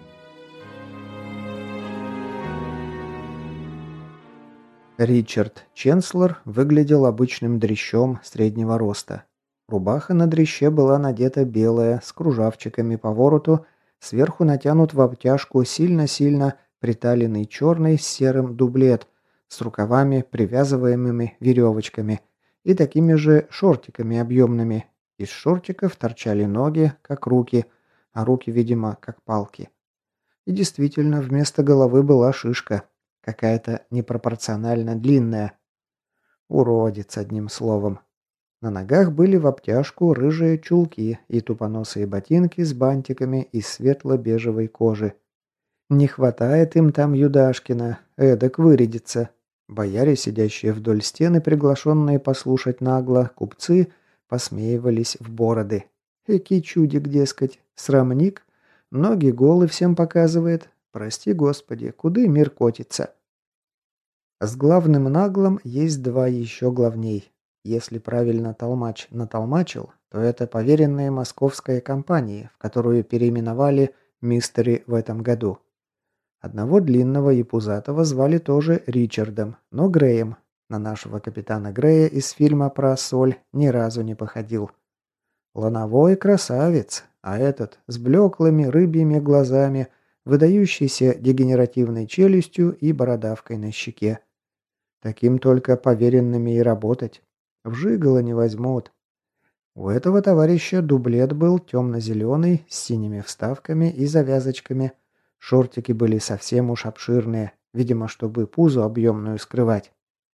Ричард Ченслер выглядел обычным дрищом среднего роста. Рубаха на дрище была надета белая, с кружавчиками по вороту, сверху натянут в обтяжку сильно-сильно приталенный черный с серым дублет с рукавами, привязываемыми веревочками, и такими же шортиками объемными. Из шортиков торчали ноги, как руки, а руки, видимо, как палки. И действительно, вместо головы была шишка. Какая-то непропорционально длинная. Уродец, одним словом. На ногах были в обтяжку рыжие чулки и тупоносые ботинки с бантиками из светло-бежевой кожи. Не хватает им там Юдашкина, эдак вырядится. Бояре, сидящие вдоль стены, приглашенные послушать нагло, купцы, посмеивались в бороды. Эки чудик, дескать, срамник, ноги голы всем показывает. Прости, Господи, куды мир котится? С главным наглым есть два еще главней. Если правильно толмач натолмачил, то это поверенные московской компании, в которую переименовали мистери в этом году. Одного длинного и пузатого звали тоже Ричардом, но Греем. На нашего капитана Грея из фильма про соль ни разу не походил. Лановой красавец, а этот с блеклыми рыбьими глазами, выдающийся дегенеративной челюстью и бородавкой на щеке. Таким только поверенными и работать. В жиголо не возьмут. У этого товарища дублет был темно-зеленый, с синими вставками и завязочками. Шортики были совсем уж обширные, видимо, чтобы пузо объемную скрывать.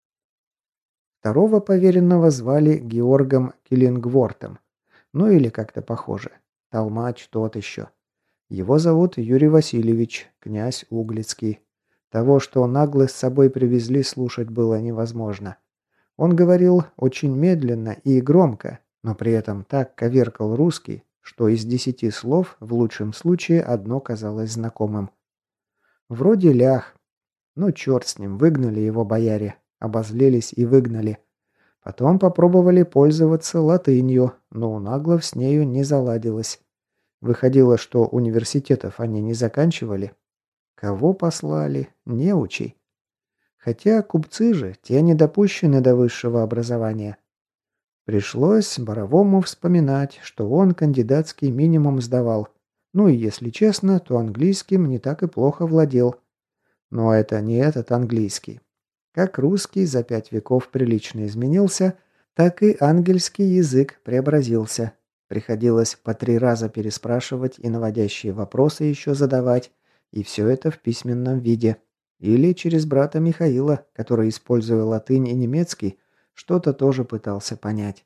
Второго поверенного звали Георгом Киллингвортом. Ну или как-то похоже. Толмач тот еще. Его зовут Юрий Васильевич, князь Углицкий. Того, что нагло с собой привезли, слушать было невозможно. Он говорил очень медленно и громко, но при этом так коверкал русский, что из 10 слов в лучшем случае одно казалось знакомым. Вроде лях. Ну черт с ним, выгнали его бояре. Обозлились и выгнали. Потом попробовали пользоваться латынью, но у наглов с нею не заладилось. Выходило, что университетов они не заканчивали. Кого послали? Неучей. Хотя купцы же, те не допущены до высшего образования. Пришлось Боровому вспоминать, что он кандидатский минимум сдавал. Ну и если честно, то английским не так и плохо владел. Но это не этот английский. Как русский за 5 веков прилично изменился, так и ангельский язык преобразился. Приходилось по 3 раза переспрашивать и наводящие вопросы еще задавать, и все это в письменном виде. Или через брата Михаила, который, используя латынь и немецкий, что-то тоже пытался понять.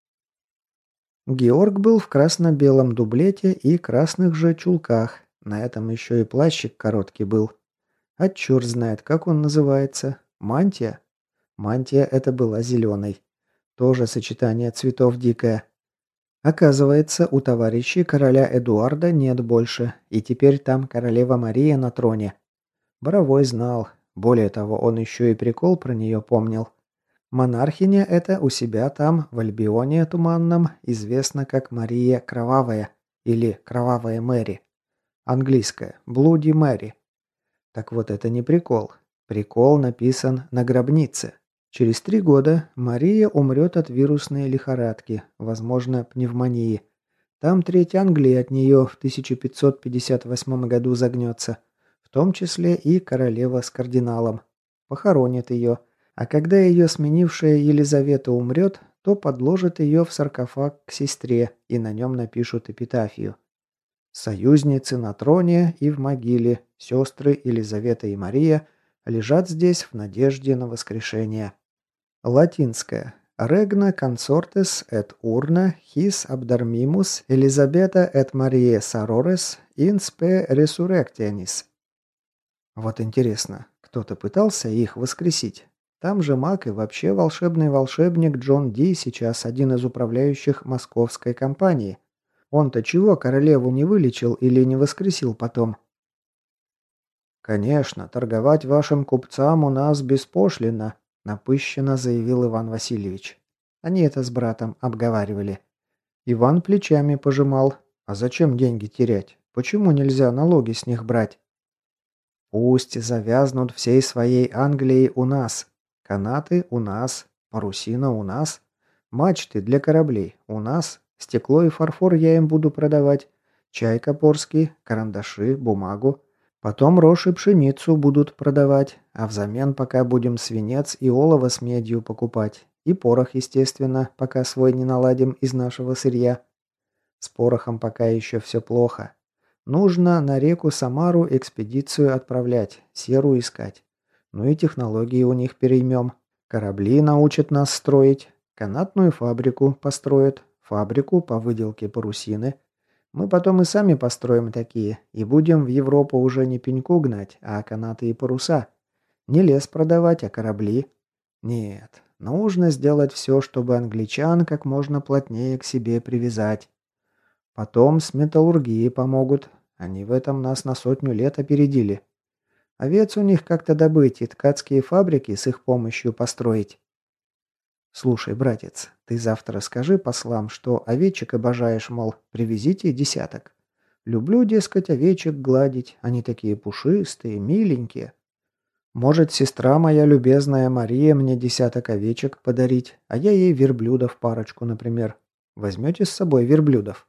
Георг был в красно-белом дублете и красных же чулках. На этом еще и плащик короткий был. А черт знает, как он называется. Мантия? Мантия эта была зеленой. Тоже сочетание цветов дикое. Оказывается, у товарищей короля Эдуарда нет больше, и теперь там королева Мария на троне. Боровой знал. Более того, он еще и прикол про нее помнил. Монархиня эта у себя там, в Альбионе Туманном, известна как Мария Кровавая или Кровавая Мэри. Английская. Блуди Мэри. Так вот это не прикол. Прикол написан на гробнице. Через 3 года Мария умрет от вирусной лихорадки, возможно, пневмонии. Там треть Англии от нее в 1558 году загнется, в том числе и королева с кардиналом. Похоронит ее, а когда ее сменившая Елизавета умрет, то подложат ее в саркофаг к сестре и на нем напишут эпитафию. Союзницы на троне и в могиле, сестры Елизавета и Мария, лежат здесь в надежде на воскрешение. Латинское. Regna consortes et urna his abdarmimus Elizabeta et Mariae Sorores in spe resurrectionis. Вот интересно, кто-то пытался их воскресить? Там же маг и вообще волшебный волшебник Джон Ди сейчас один из управляющих московской компании. Он-то чего королеву не вылечил или не воскресил потом? «Конечно, торговать вашим купцам у нас беспошлино», – напыщенно заявил Иван Васильевич. Они это с братом обговаривали. Иван плечами пожимал. «А зачем деньги терять? Почему нельзя налоги с них брать?» «Пусть завязнут всей своей Англией у нас. Канаты у нас, парусина у нас, мачты для кораблей у нас, стекло и фарфор я им буду продавать, чай копорский, карандаши, бумагу. Потом рожь и пшеницу будут продавать, а взамен пока будем свинец и олово с медью покупать. И порох, естественно, пока свой не наладим из нашего сырья. С порохом пока еще все плохо. Нужно на реку Самару экспедицию отправлять, серу искать. Ну и технологии у них переймем. Корабли научат нас строить, канатную фабрику построят, фабрику по выделке парусины. Мы потом и сами построим такие, и будем в Европу уже не пеньку гнать, а канаты и паруса. Не лес продавать, а корабли. Нет, нужно сделать все, чтобы англичан как можно плотнее к себе привязать. Потом с металлургией помогут. Они в этом нас на 100 лет опередили. Овец у них как-то добыть и ткацкие фабрики с их помощью построить. Слушай, братец, ты завтра скажи послам, что овечек обожаешь, мол, привезите десяток. Люблю, дескать, овечек гладить, они такие пушистые, миленькие. Может, сестра моя любезная Мария мне десяток овечек подарить, а я ей верблюдов парочку, например. Возьмете с собой верблюдов?»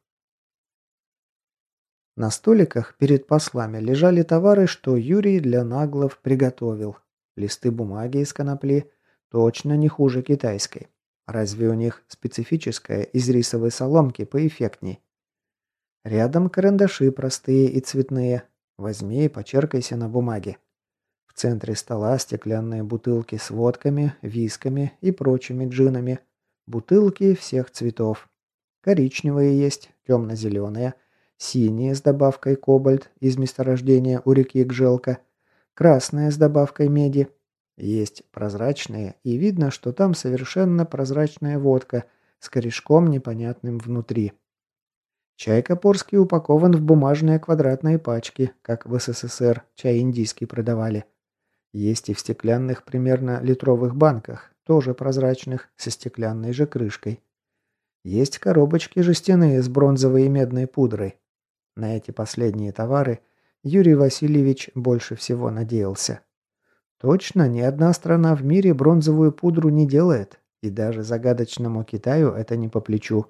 На столиках перед послами лежали товары, что Юрий для наглов приготовил. Листы бумаги из конопли точно не хуже китайской. Разве у них специфическая из рисовой соломки поэффектней? Рядом карандаши простые и цветные. Возьми и почеркайся на бумаге. В центре стола стеклянные бутылки с водками, висками и прочими джинами. Бутылки всех цветов. Коричневые есть, темно-зеленые, синие с добавкой кобальт из месторождения у реки Гжелка, красные с добавкой меди. Есть прозрачные, и видно, что там совершенно прозрачная водка с корешком непонятным внутри. Чай капорский упакован в бумажные квадратные пачки, как в СССР чай индийский продавали. Есть и в стеклянных примерно литровых банках, тоже прозрачных, со стеклянной же крышкой. Есть коробочки жестяные с бронзовой и медной пудрой. На эти последние товары Юрий Васильевич больше всего надеялся. Точно ни одна страна в мире бронзовую пудру не делает, и даже загадочному Китаю это не по плечу.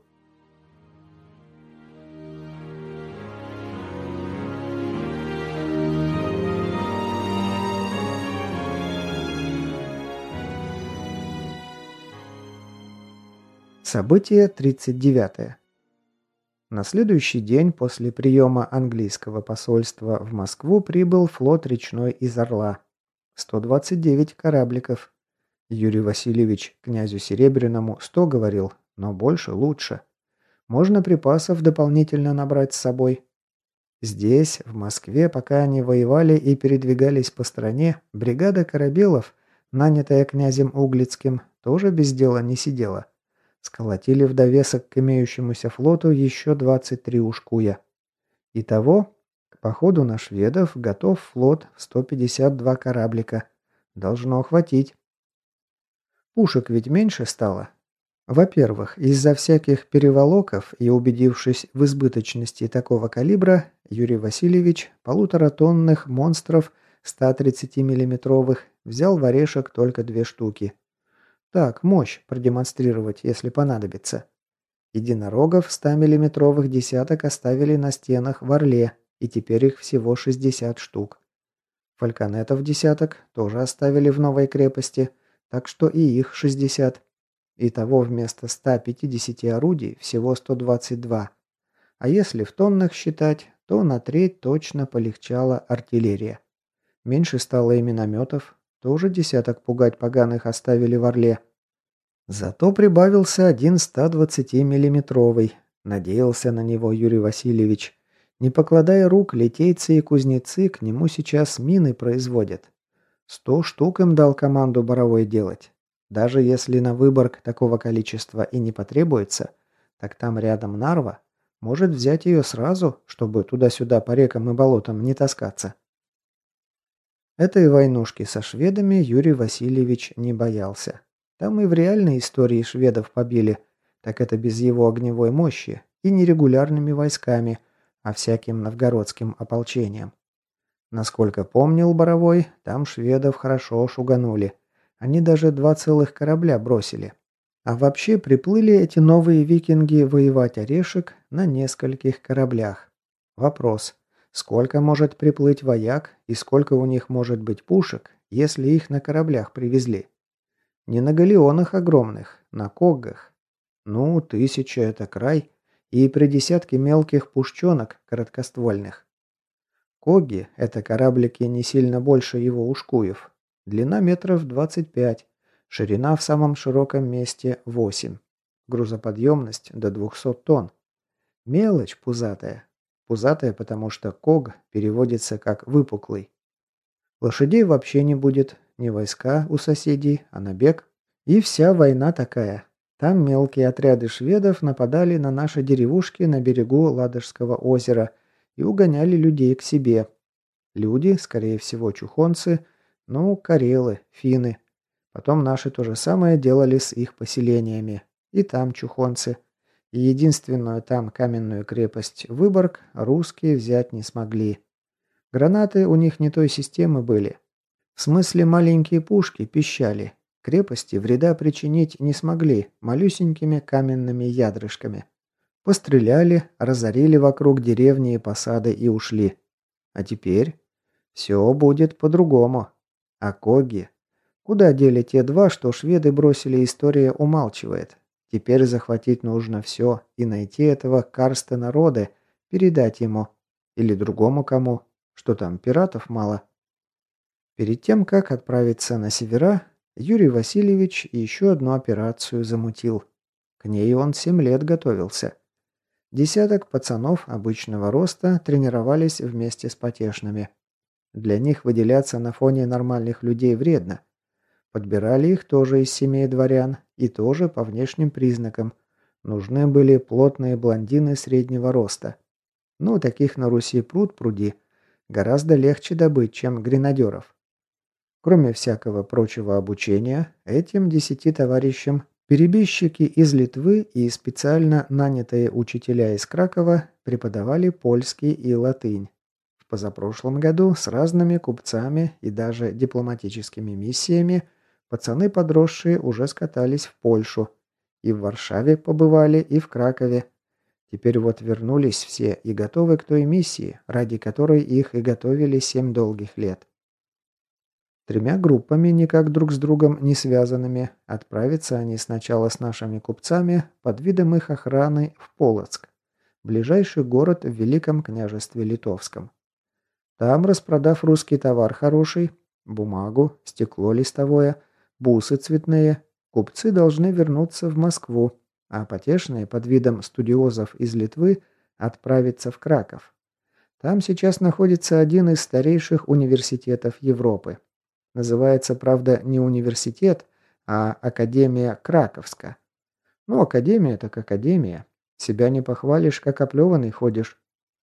Событие 39. На следующий день после приема английского посольства в Москву прибыл флот речной из Орла. 129 корабликов. Юрий Васильевич князю Серебряному 100 говорил, но больше лучше. Можно припасов дополнительно набрать с собой. Здесь, в Москве, пока они воевали и передвигались по стране, бригада корабелов, нанятая князем Углицким, тоже без дела не сидела. Сколотили в довесок к имеющемуся флоту еще 23 ушкуя. Итого, к походу на шведов готов флот в 152 кораблика. Должно хватить. Пушек ведь меньше стало. Во-первых, из-за всяких переволоков и убедившись в избыточности такого калибра, Юрий Васильевич полуторатонных монстров 130-миллиметровых взял в орешек только 2 штуки. Так, мощь продемонстрировать, если понадобится. Единорогов 100-миллиметровых десяток оставили на стенах в Орле, и теперь их всего 60 штук. Фальконетов десяток тоже оставили в новой крепости, так что и их 60. Итого вместо 150 орудий всего 122. А если в тоннах считать, то на треть точно полегчала артиллерия. Меньше стало и минометов, тоже десяток пугать поганых оставили в Орле. Зато прибавился один 120-миллиметровый. Надеялся на него Юрий Васильевич. Не покладая рук, литейцы и кузнецы к нему сейчас мины производят. 100 штук им дал команду Боровой делать. Даже если на Выборг такого количества и не потребуется, так там рядом Нарва может взять ее сразу, чтобы туда-сюда по рекам и болотам не таскаться. Этой войнушки со шведами Юрий Васильевич не боялся. Там и в реальной истории шведов побили, так это без его огневой мощи и нерегулярными войсками, а всяким новгородским ополчением. Насколько помнил Боровой, там шведов хорошо шуганули. Они даже 2 целых корабля бросили. А вообще приплыли эти новые викинги воевать орешек на нескольких кораблях. Вопрос, сколько может приплыть вояк и сколько у них может быть пушек, если их на кораблях привезли? Не на галеонах огромных, на коггах. Ну, 1000 это край, и при десятке мелких пушченок короткоствольных. Коги– это кораблики не сильно больше его ушкуев. Длина метров 25, ширина в самом широком месте 8. Грузоподъемность до 200 тонн. Мелочь пузатая. Пузатая, потому что ког переводится как «выпуклый». Лошадей вообще не будет, не войска у соседей, а набег. И вся война такая. Там мелкие отряды шведов нападали на наши деревушки на берегу Ладожского озера и угоняли людей к себе. Люди, скорее всего, чухонцы, ну, карелы, финны. Потом наши то же самое делали с их поселениями. И там чухонцы. И единственную там каменную крепость Выборг русские взять не смогли. Гранаты у них не той системы были. В смысле, маленькие пушки пищали. Крепости вреда причинить не смогли малюсенькими каменными ядрышками. Постреляли, разорили вокруг деревни и посады и ушли. А теперь все будет по-другому. А коги? Куда дели те два, что шведы бросили, история умалчивает. Теперь захватить нужно все и найти этого Карстена Роде, передать ему. Или другому кому. Что там, пиратов мало? Перед тем, как отправиться на севера, Юрий Васильевич еще одну операцию замутил. К ней он 7 лет готовился. Десяток пацанов обычного роста тренировались вместе с потешными. Для них выделяться на фоне нормальных людей вредно. Подбирали их тоже из семей дворян и тоже по внешним признакам. Нужны были плотные блондины среднего роста. Ну, таких на Руси пруд-пруди. Гораздо легче добыть, чем гренадеров. Кроме всякого прочего обучения, этим 10 товарищам перебежчики из Литвы и специально нанятые учителя из Кракова преподавали польский и латынь. В позапрошлом году с разными купцами и даже дипломатическими миссиями пацаны подросшие уже скатались в Польшу. И в Варшаве побывали, и в Кракове. Теперь вот вернулись все и готовы к той миссии, ради которой их и готовили 7 долгих лет. 3 группами, никак друг с другом не связанными, отправятся они сначала с нашими купцами под видом их охраны в Полоцк, ближайший город в Великом княжестве Литовском. Там, распродав русский товар хороший, бумагу, стекло листовое, бусы цветные, купцы должны вернуться в Москву, а потешные под видом студиозов из Литвы отправиться в Краков. Там сейчас находится один из старейших университетов Европы. Называется, правда, не университет, а Академия Краковска. Ну, академия так академия. Себя не похвалишь, как оплеванный ходишь.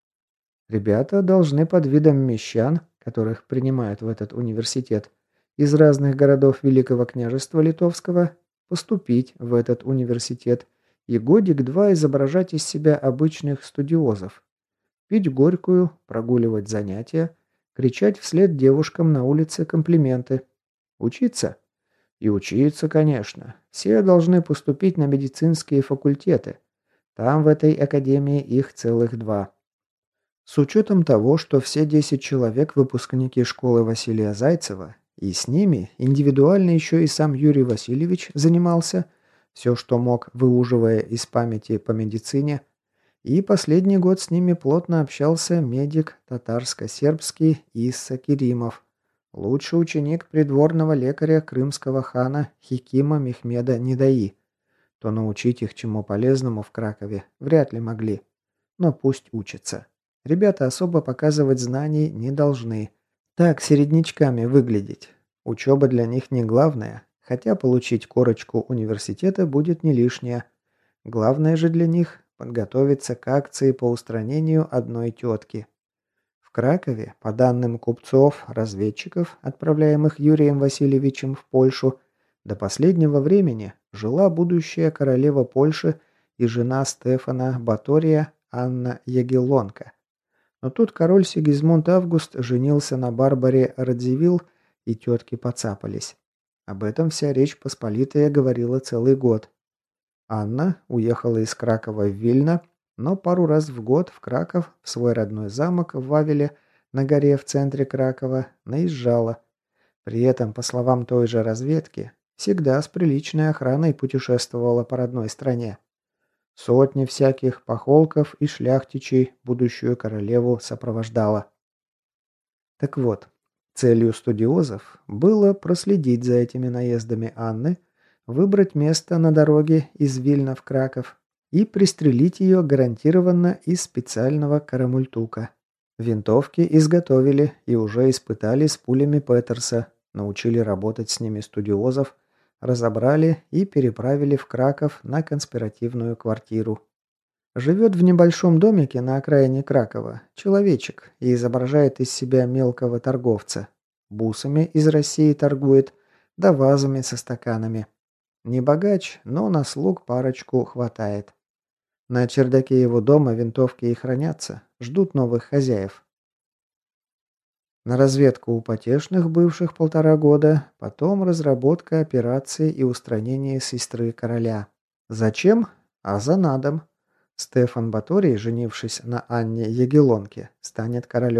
Ребята должны под видом мещан, которых принимают в этот университет, из разных городов Великого княжества Литовского, поступить в этот университет и годик-два изображать из себя обычных студиозов. Пить горькую, прогуливать занятия, кричать вслед девушкам на улице комплименты. Учиться? И учиться, конечно. Все должны поступить на медицинские факультеты. Там в этой академии их целых 2. С учетом того, что все 10 человек выпускники школы Василия Зайцева, и с ними индивидуально еще и сам Юрий Васильевич занимался, все, что мог, выуживая из памяти по медицине, и последний год с ними плотно общался медик татарско-сербский Исса Керимов, лучший ученик придворного лекаря крымского хана Хикима Мехмеда Недаи. То научить их чему полезному в Кракове вряд ли могли. Но пусть учатся. Ребята особо показывать знаний не должны. Так середнячками выглядеть. Учеба для них не главное, хотя получить корочку университета будет не лишнее. Главное же для них подготовиться к акции по устранению одной тетки. В Кракове, по данным купцов, разведчиков, отправляемых Юрием Васильевичем в Польшу, до последнего времени жила будущая королева Польши и жена Стефана Батория Анна Ягеллонка. Но тут король Сигизмунд Август женился на Барбаре Радзивилл, и тетки поцапались. Об этом вся Речь Посполитая говорила целый год. Анна уехала из Кракова в Вильно, но пару раз в год в Краков, в свой родной замок в Вавеле, на горе в центре Кракова, наезжала. При этом, по словам той же разведки, всегда с приличной охраной путешествовала по родной стране. Сотни всяких похолков и шляхтичей будущую королеву сопровождала. Так вот, целью студиозов было проследить за этими наездами Анны, выбрать место на дороге из Вильна в Краков и пристрелить ее гарантированно из специального карамультука. Винтовки изготовили и уже испытали с пулями Петерса, научили работать с ними студиозов, разобрали и переправили в Краков на конспиративную квартиру. Живет в небольшом домике на окраине Кракова человечек и изображает из себя мелкого торговца. Бусами из России торгует, да вазами со стаканами. Не богач, но на слуг парочку хватает. На чердаке его дома винтовки и хранятся, ждут новых хозяев. На разведку у потешных бывших 1,5 года, потом разработка операции и устранение сестры короля. Зачем? А за надом. Стефан Баторий, женившись на Анне Ягеллонке, станет королем